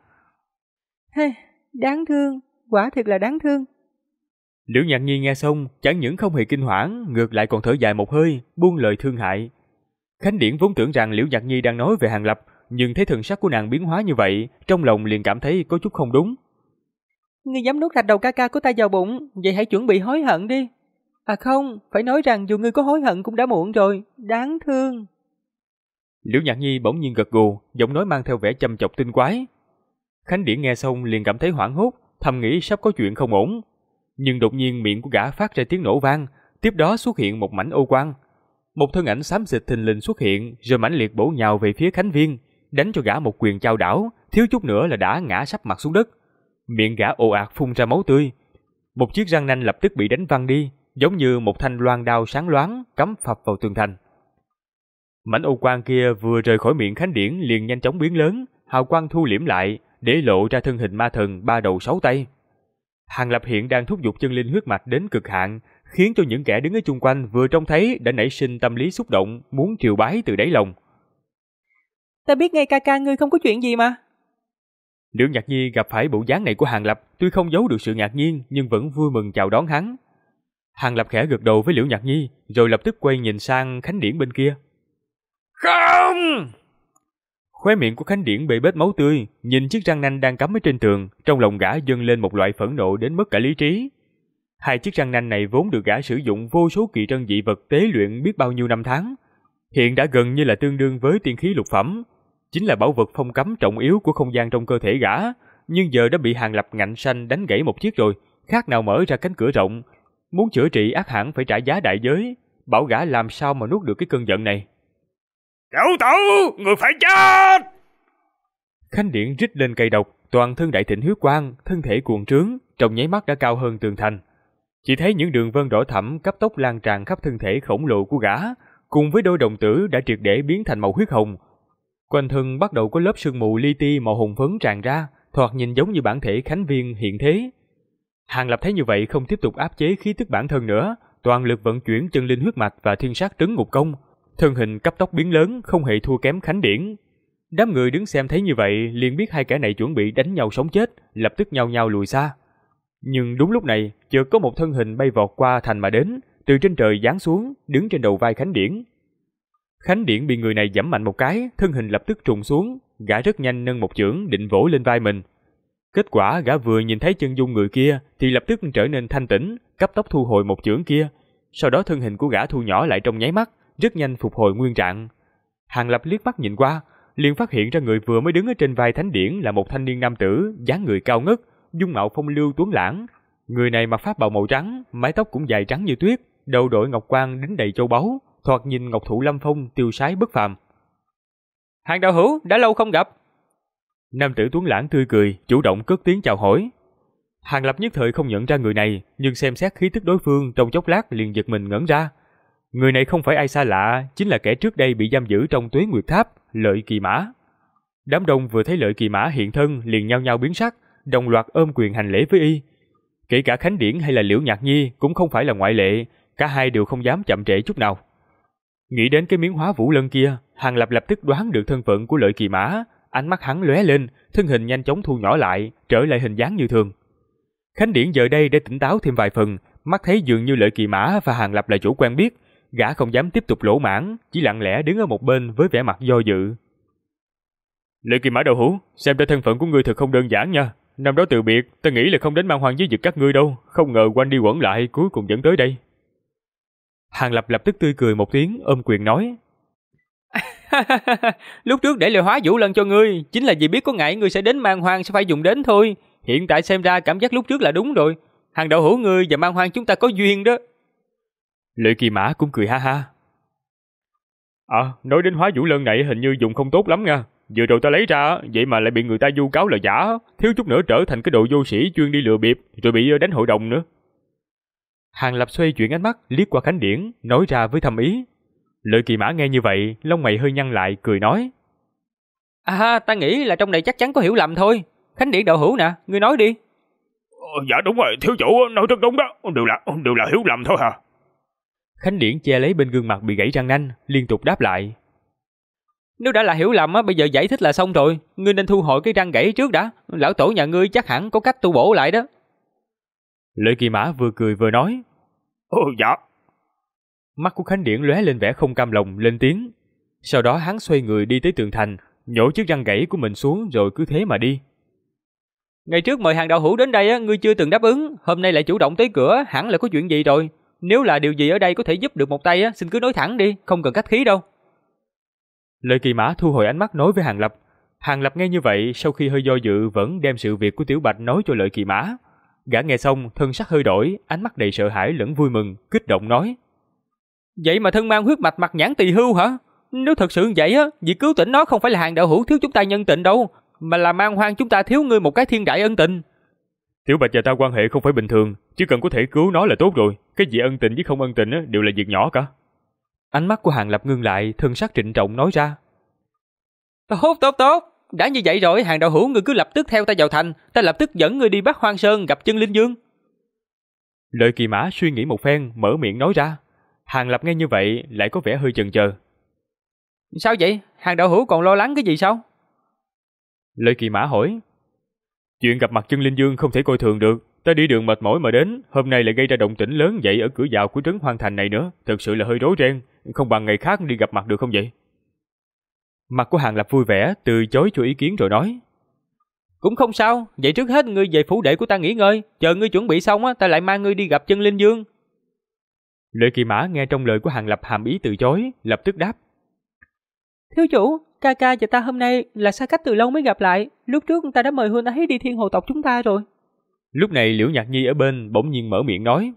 Đáng thương, quả thực là đáng thương. Liễu Nhạc Nhi nghe xong, chẳng những không hề kinh hoảng, ngược lại còn thở dài một hơi, buông lời thương hại. Khánh Điển vốn tưởng rằng Liễu Nhạc Nhi đang nói về Hàng Lập, nhưng thấy thần sắc của nàng biến hóa như vậy, trong lòng liền cảm thấy có chút không đúng. Ngươi dám nuốt thạch đầu ca ca của ta vào bụng, vậy hãy chuẩn bị hối hận đi. À không, phải nói rằng dù ngươi có hối hận cũng đã muộn rồi, đáng thương. Liễu Nhạc Nhi bỗng nhiên gật gù, giọng nói mang theo vẻ chăm chọc tinh quái. Khánh Điển nghe xong liền cảm thấy hoảng hốt, thầm nghĩ sắp có chuyện không ổn. Nhưng đột nhiên miệng của gã phát ra tiếng nổ vang, tiếp đó xuất hiện một mảnh ô quang. Một thân ảnh xám xịt thình lình xuất hiện, rồi mãnh liệt bổ nhào về phía Khánh Viên, đánh cho gã một quyền chao đảo, thiếu chút nữa là đã ngã sắp mặt xuống đất. Miệng gã ồ ạt phun ra máu tươi. Một chiếc răng nanh lập tức bị đánh văng đi, giống như một thanh loan đao sáng loáng cắm phập vào tường thành. Mảnh ô quang kia vừa rời khỏi miệng Khánh Điển liền nhanh chóng biến lớn, hào quang thu liễm lại, để lộ ra thân hình ma thần 3 đầu 6 tay. Hàng Lập hiện đang thúc giục chân linh huyết mạch đến cực hạn, khiến cho những kẻ đứng ở chung quanh vừa trông thấy đã nảy sinh tâm lý xúc động, muốn triều bái từ đáy lòng. Ta biết ngay ca ngươi không có chuyện gì mà. Liễu Nhạc Nhi gặp phải bộ dáng này của Hàng Lập, tuy không giấu được sự ngạc nhiên nhưng vẫn vui mừng chào đón hắn. Hàng Lập khẽ gật đầu với Liễu Nhạc Nhi, rồi lập tức quay nhìn sang Khánh Điển bên kia. Không! Khóe miệng của Khánh Điển bê bết máu tươi, nhìn chiếc răng nanh đang cắm ở trên tường, trong lòng gã dâng lên một loại phẫn nộ đến mất cả lý trí. Hai chiếc răng nanh này vốn được gã sử dụng vô số kỳ trân dị vật tế luyện biết bao nhiêu năm tháng, hiện đã gần như là tương đương với tiên khí lục phẩm, chính là bảo vật phong cấm trọng yếu của không gian trong cơ thể gã, nhưng giờ đã bị Hàng Lập ngạnh xanh đánh gãy một chiếc rồi, khác nào mở ra cánh cửa rộng. Muốn chữa trị ắt hẳn phải trả giá đại giới, bảo gã làm sao mà nuốt được cái cơn giận này. Tiểu tử, người phải chết! Khánh Điển rít lên cây độc, toàn thân đại thịnh huyết quang, thân thể cuồng trướng, trong nháy mắt đã cao hơn tường thành. Chỉ thấy những đường vân đỏ thẫm cấp tốc lan tràn khắp thân thể khổng lồ của gã, cùng với đôi đồng tử đã triệt để biến thành màu huyết hồng. Quanh thân bắt đầu có lớp sương mù li ti màu hồng phấn tràn ra, thoạt nhìn giống như bản thể Khánh Viên hiện thế. Hàng Lập thấy như vậy không tiếp tục áp chế khí tức bản thân nữa, toàn lực vận chuyển chân linh huyết mạch và thiên sát trấn ngục công, thân hình cấp tốc biến lớn, không hề thua kém Khánh Điển. Đám người đứng xem thấy như vậy liền biết hai kẻ này chuẩn bị đánh nhau sống chết, lập tức nhao nhao lùi xa. Nhưng đúng lúc này, chợt có một thân hình bay vọt qua thành mà đến, từ trên trời giáng xuống, đứng trên đầu vai Khánh Điển. Khánh Điển bị người này giẫm mạnh một cái, thân hình lập tức trùng xuống, gã rất nhanh nâng một chưởng định vỗ lên vai mình. Kết quả gã vừa nhìn thấy chân dung người kia thì lập tức trở nên thanh tĩnh, cấp tốc thu hồi một chưởng kia, sau đó thân hình của gã thu nhỏ lại trong nháy mắt, rất nhanh phục hồi nguyên trạng. Hàng Lập liếc mắt nhìn qua, liền phát hiện ra người vừa mới đứng ở trên vai Thánh Điển là một thanh niên nam tử, dáng người cao ngất, dung mạo phong lưu tuấn lãng. Người này mặc pháp bào màu trắng, mái tóc cũng dài trắng như tuyết, đầu đội ngọc quan đính đầy châu báu, thoạt nhìn ngọc thụ lâm phong, tiêu sái bất phàm. Hàng đạo hữu, đã lâu không gặp. Nam tử tuấn lãng tươi cười, chủ động cất tiếng chào hỏi. Hàng Lập nhất thời không nhận ra người này, nhưng xem xét khí tức đối phương trong chốc lát liền giật mình ngẩn ra. Người này không phải ai xa lạ, chính là kẻ trước đây bị giam giữ trong Tuế Nguyệt Tháp, Lợi Kỳ Mã. Đám đông vừa thấy Lợi Kỳ Mã hiện thân liền nhao nhao biến sắc, đồng loạt ôm quyền hành lễ với y. Kể cả Khánh Điển hay là Liễu Nhạc Nhi cũng không phải là ngoại lệ, cả hai đều không dám chậm trễ chút nào. Nghĩ đến cái miếng hóa vũ lân kia, Hàng Lập lập tức đoán được thân phận của Lợi Kỳ Mã, ánh mắt hắn lóe lên, thân hình nhanh chóng thu nhỏ lại, trở lại hình dáng như thường. Khánh Điển giờ đây đã tỉnh táo thêm vài phần, mắt thấy dường như Lợi Kỳ Mã và Hàng Lập là chủ quen biết, gã không dám tiếp tục lỗ mãng, chỉ lặng lẽ đứng ở một bên với vẻ mặt do dự. Lợi Kỳ Mã đạo hữu, xem ra thân phận của ngươi thật không đơn giản nha. Năm đó từ biệt, ta nghĩ là không đến Man Hoang giới vực các ngươi đâu, không ngờ quanh đi quẩn lại cuối cùng dẫn tới đây. Hàng Lập lập tức tươi cười một tiếng, ôm quyền nói. Lúc trước để lời hóa vũ lân cho ngươi, chính là vì biết có ngại ngươi sẽ đến Man Hoang sẽ phải dùng đến thôi. Hiện tại xem ra cảm giác lúc trước là đúng rồi. Hàng đạo hữu ngươi và Man Hoang chúng ta có duyên đó. Lợi Kỳ Mã cũng cười ha ha. Nói đến hóa vũ lân này hình như dùng không tốt lắm nha. Vừa rồi ta lấy ra, vậy mà lại bị người ta vu cáo là giả, thiếu chút nữa trở thành cái đồ vô sĩ chuyên đi lừa bịp, rồi bị đánh hội đồng nữa. Hàng Lập xoay chuyển ánh mắt, liếc qua Khánh Điển, nói ra với thâm ý. Lợi Kỳ Mã nghe như vậy, lông mày hơi nhăn lại, cười nói. Ta nghĩ là trong này chắc chắn có hiểu lầm thôi. Khánh Điển đạo hữu nè, ngươi nói đi. Dạ đúng rồi, thiếu chủ nói rất đúng đó, đều là hiểu lầm thôi hả? Khánh Điển che lấy bên gương mặt bị gãy răng nanh, liên tục đáp lại. Nếu đã là hiểu lầm bây giờ giải thích là xong rồi. Ngươi nên thu hồi cái răng gãy trước đã. Lão tổ nhà ngươi chắc hẳn có cách tu bổ lại đó. Lợi Kỳ Mã vừa cười vừa nói. Dạ. Mắt của Khánh Điển lóe lên vẻ không cam lòng, lên tiếng. Sau đó hắn xoay người đi tới tường thành, nhổ chiếc răng gãy của mình xuống rồi cứ thế mà đi. Ngày trước mời Hàng đạo hữu đến đây ngươi chưa từng đáp ứng, hôm nay lại chủ động tới cửa, hẳn là có chuyện gì rồi. Nếu là điều gì ở đây có thể giúp được một tay xin cứ nói thẳng đi, không cần khách khí đâu. Lợi Kỳ Mã thu hồi ánh mắt nói với Hàng Lập. Hàng Lập nghe như vậy, sau khi hơi do dự vẫn đem sự việc của Tiểu Bạch nói cho Lợi Kỳ Mã. Gã nghe xong, thân sắc hơi đổi, ánh mắt đầy sợ hãi lẫn vui mừng, kích động nói. Vậy mà thân mang huyết mạch mặt nhãn tỳ hưu hả? Nếu thật sự vậy á, việc cứu tỉnh nó không phải là Hàng đạo hữu thiếu chúng ta nhân tình đâu, mà là Man Hoang chúng ta thiếu ngươi một cái thiên đại ân tình. Tiểu Bạch và ta quan hệ không phải bình thường, chỉ cần có thể cứu nó là tốt rồi. Cái gì ân tình với không ân tình á, đều là việc nhỏ cả. Ánh mắt của Hàng Lập ngưng lại, thân sắc trịnh trọng nói ra. Tốt. Đã như vậy rồi, Hàng đạo hữu ngươi cứ lập tức theo ta vào thành, ta lập tức dẫn ngươi đi Bắc Hoang Sơn gặp Chân Linh Dương. Lợi Kỳ Mã suy nghĩ một phen, mở miệng nói ra. Hàng Lập nghe như vậy lại có vẻ hơi chần chờ. Sao vậy? Hàng đạo hữu còn lo lắng cái gì sao? Lợi Kỳ Mã hỏi. Chuyện gặp mặt Chân Linh Dương không thể coi thường được. Ta đi đường mệt mỏi mà đến, hôm nay lại gây ra động tĩnh lớn vậy ở cửa vào của trấn Hoang Thành này nữa, thật sự là hơi rối ren, không bằng ngày khác đi gặp mặt được không vậy? Mặt của Hàng Lập vui vẻ, từ chối cho ý kiến rồi nói. Cũng không sao, vậy trước hết ngươi về phủ đệ của ta nghỉ ngơi, chờ ngươi chuẩn bị xong á, ta lại mang ngươi đi gặp Chân Linh Dương. Lợi Kỳ Mã nghe trong lời của Hàng Lập hàm ý từ chối, lập tức đáp. Thiếu chủ, ca ca và ta hôm nay là xa cách từ lâu mới gặp lại, lúc trước ta đã mời huynh ấy đi Thiên Hồ tộc chúng ta rồi. Lúc này Liễu Nhạc Nhi ở bên bỗng nhiên mở miệng nói.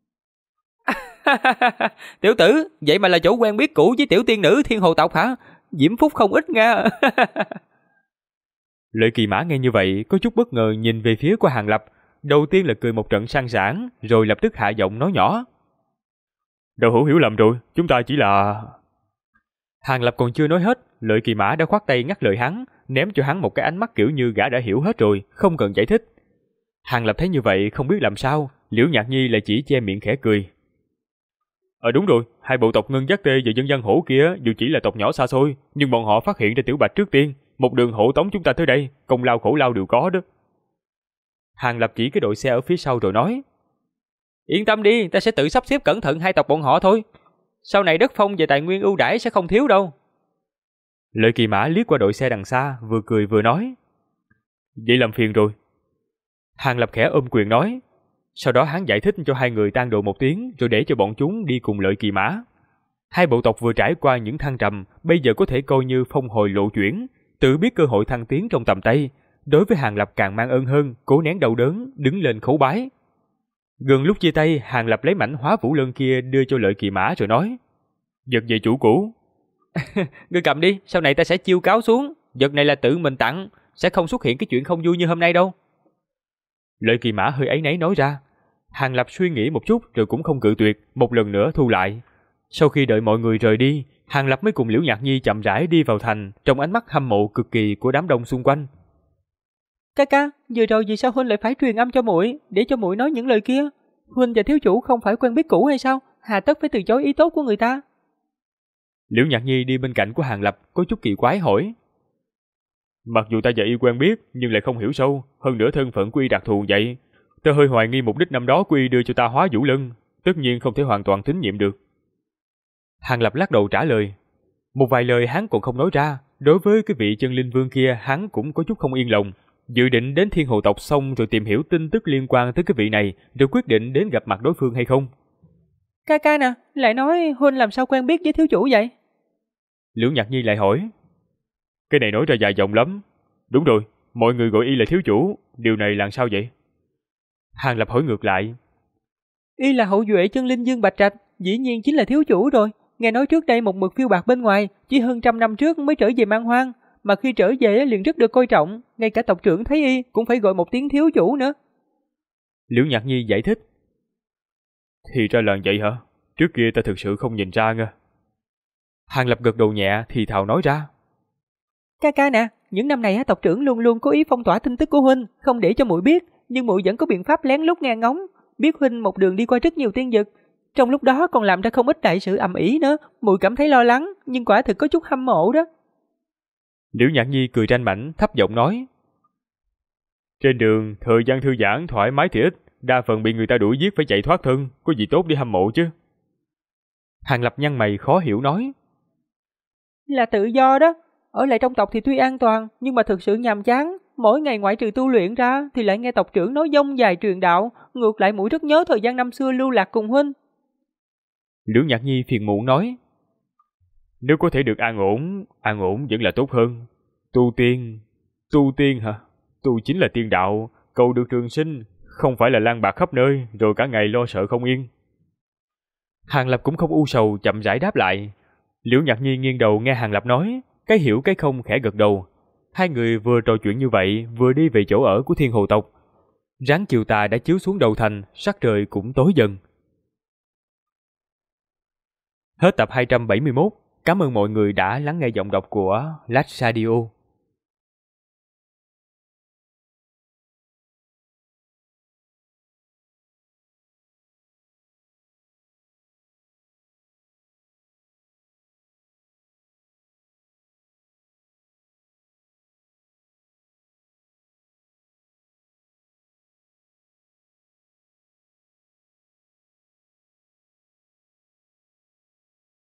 Tiểu tử, vậy mà là chỗ quen biết cũ với tiểu tiên nữ Thiên Hồ tộc hả? Diễm phúc không ít nha. Lợi Kỳ Mã nghe như vậy có chút bất ngờ nhìn về phía của Hàng Lập, đầu tiên là cười một trận sang sảng, rồi lập tức hạ giọng nói nhỏ. Đạo hữu hiểu lầm rồi, chúng ta chỉ là... Hàng Lập còn chưa nói hết, Lợi Kỳ Mã đã khoát tay ngắt lời hắn, ném cho hắn một cái ánh mắt kiểu như gã đã hiểu hết rồi, không cần giải thích. Hàng Lập thấy như vậy không biết làm sao, Liễu Nhạc Nhi lại chỉ che miệng khẽ cười. Đúng rồi, hai bộ tộc Ngân Giác Tê và Dân Văn Hổ kia dù chỉ là tộc nhỏ xa xôi, nhưng bọn họ phát hiện ra Tiểu Bạch trước tiên, một đường hộ tống chúng ta tới đây, công lao khổ lao đều có đó. Hàng Lập chỉ cái đội xe ở phía sau rồi nói. Yên tâm đi, ta sẽ tự sắp xếp cẩn thận hai tộc bọn họ thôi. Sau này đất phong và tài nguyên ưu đãi sẽ không thiếu đâu. Lợi Kỳ Mã liếc qua đội xe đằng xa, vừa cười vừa nói. Vậy làm phiền rồi. Hàng Lập khẽ ôm quyền nói. Sau đó hắn giải thích cho hai người tan độ một tiếng, rồi để cho bọn chúng đi cùng Lợi Kỳ Mã. Hai bộ tộc vừa trải qua những thăng trầm, bây giờ có thể coi như phong hồi lộ chuyển, tự biết cơ hội thăng tiến trong tầm tay. Đối với Hàng Lập càng mang ơn hơn, cố nén đau đớn, đứng lên khấu bái. Gần lúc chia tay, Hàng Lập lấy mảnh Hóa Vũ Lân kia đưa cho Lợi Kỳ Mã rồi nói. Vật về chủ cũ. Ngươi cầm đi, sau này ta sẽ chiêu cáo xuống. Vật này là tự mình tặng, sẽ không xuất hiện cái chuyện không vui như hôm nay đâu. Lợi Kỳ Mã hơi áy náy nói ra. Hàng Lập suy nghĩ một chút rồi cũng không cự tuyệt, một lần nữa thu lại. Sau khi đợi mọi người rời đi, Hàng Lập mới cùng Liễu Nhạc Nhi chậm rãi đi vào thành, trong ánh mắt hâm mộ cực kỳ của đám đông xung quanh. Ca, vừa rồi vì sao huynh lại phải truyền âm cho muội, để cho muội nói những lời kia? Huynh và thiếu chủ không phải quen biết cũ hay sao? Hà tất phải từ chối ý tốt của người ta? Liễu Nhạc Nhi đi bên cạnh của Hàng Lập có chút kỳ quái hỏi. Mặc dù ta và y quen biết nhưng lại không hiểu sâu, hơn nữa thân phận của y đặc thù vậy, ta hơi hoài nghi mục đích năm đó của y đưa cho ta Hóa Vũ Lân, tất nhiên không thể hoàn toàn tín nhiệm được. Hàng Lập lắc đầu trả lời. Một vài lời hắn còn không nói ra, đối với cái vị Chân Linh Vương kia hắn cũng có chút không yên lòng, dự định đến Thiên Hồ tộc xong rồi tìm hiểu tin tức liên quan tới cái vị này, rồi quyết định đến gặp mặt đối phương hay không. Ca nè, lại nói huynh làm sao quen biết với thiếu chủ vậy? Liễu Nhạc Nhi lại hỏi. Cái này nói ra dài dòng lắm. Đúng rồi, mọi người gọi y là thiếu chủ, điều này làm sao vậy? Hàng Lập hỏi ngược lại. Y là hậu duệ Chân Linh Dương Bạch Trạch, dĩ nhiên chính là thiếu chủ rồi. Nghe nói trước đây một mực phiêu bạc bên ngoài, chỉ hơn 100 năm trước mới trở về Man Hoang, mà khi trở về liền rất được coi trọng, ngay cả tộc trưởng thấy y cũng phải gọi một tiếng thiếu chủ nữa. Liễu Nhạc Nhi giải thích. Thì ra là vậy hả? Trước kia ta thực sự không nhìn ra nha. Hàng Lập gật đầu nhẹ thì thào nói ra. Ca nè, những năm này tộc trưởng luôn luôn cố ý phong tỏa tin tức của huynh, không để cho muội biết, nhưng muội vẫn có biện pháp lén lút nghe ngóng, biết huynh một đường đi qua rất nhiều tiên vực, trong lúc đó còn làm ra không ít đại sự ầm ĩ nữa, muội cảm thấy lo lắng, nhưng quả thực có chút hâm mộ đó. Liễu Nhạc Nhi cười ranh mảnh, thấp giọng nói. Trên đường, thời gian thư giãn thoải mái thì ít, đa phần bị người ta đuổi giết phải chạy thoát thân, có gì tốt đi hâm mộ chứ. Hàng Lập nhăn mày khó hiểu nói. Là tự do đó, ở lại trong tộc thì tuy an toàn, nhưng mà thực sự nhàm chán, mỗi ngày ngoại trừ tu luyện ra thì lại nghe tộc trưởng nói dông dài truyền đạo, ngược lại muội rất nhớ thời gian năm xưa lưu lạc cùng huynh. Liễu Nhạc Nhi phiền muộn nói. Nếu có thể được an ổn vẫn là tốt hơn. Tu tiên hả? Tu chính là tiên đạo, cầu được trường sinh, không phải là lang bạc khắp nơi rồi cả ngày lo sợ không yên. Hàng Lập cũng không u sầu, chậm rãi đáp lại. Liễu Nhạc Nhi nghiêng đầu nghe Hàng Lập nói, cái hiểu cái không khẽ gật đầu. Hai người vừa trò chuyện như vậy, vừa đi về chỗ ở của Thiên Hồ tộc. Ráng chiều tà đã chiếu xuống đầu thành, sắc trời cũng tối dần. Hết tập 271. Cảm ơn mọi người đã lắng nghe giọng đọc của Lách Radio.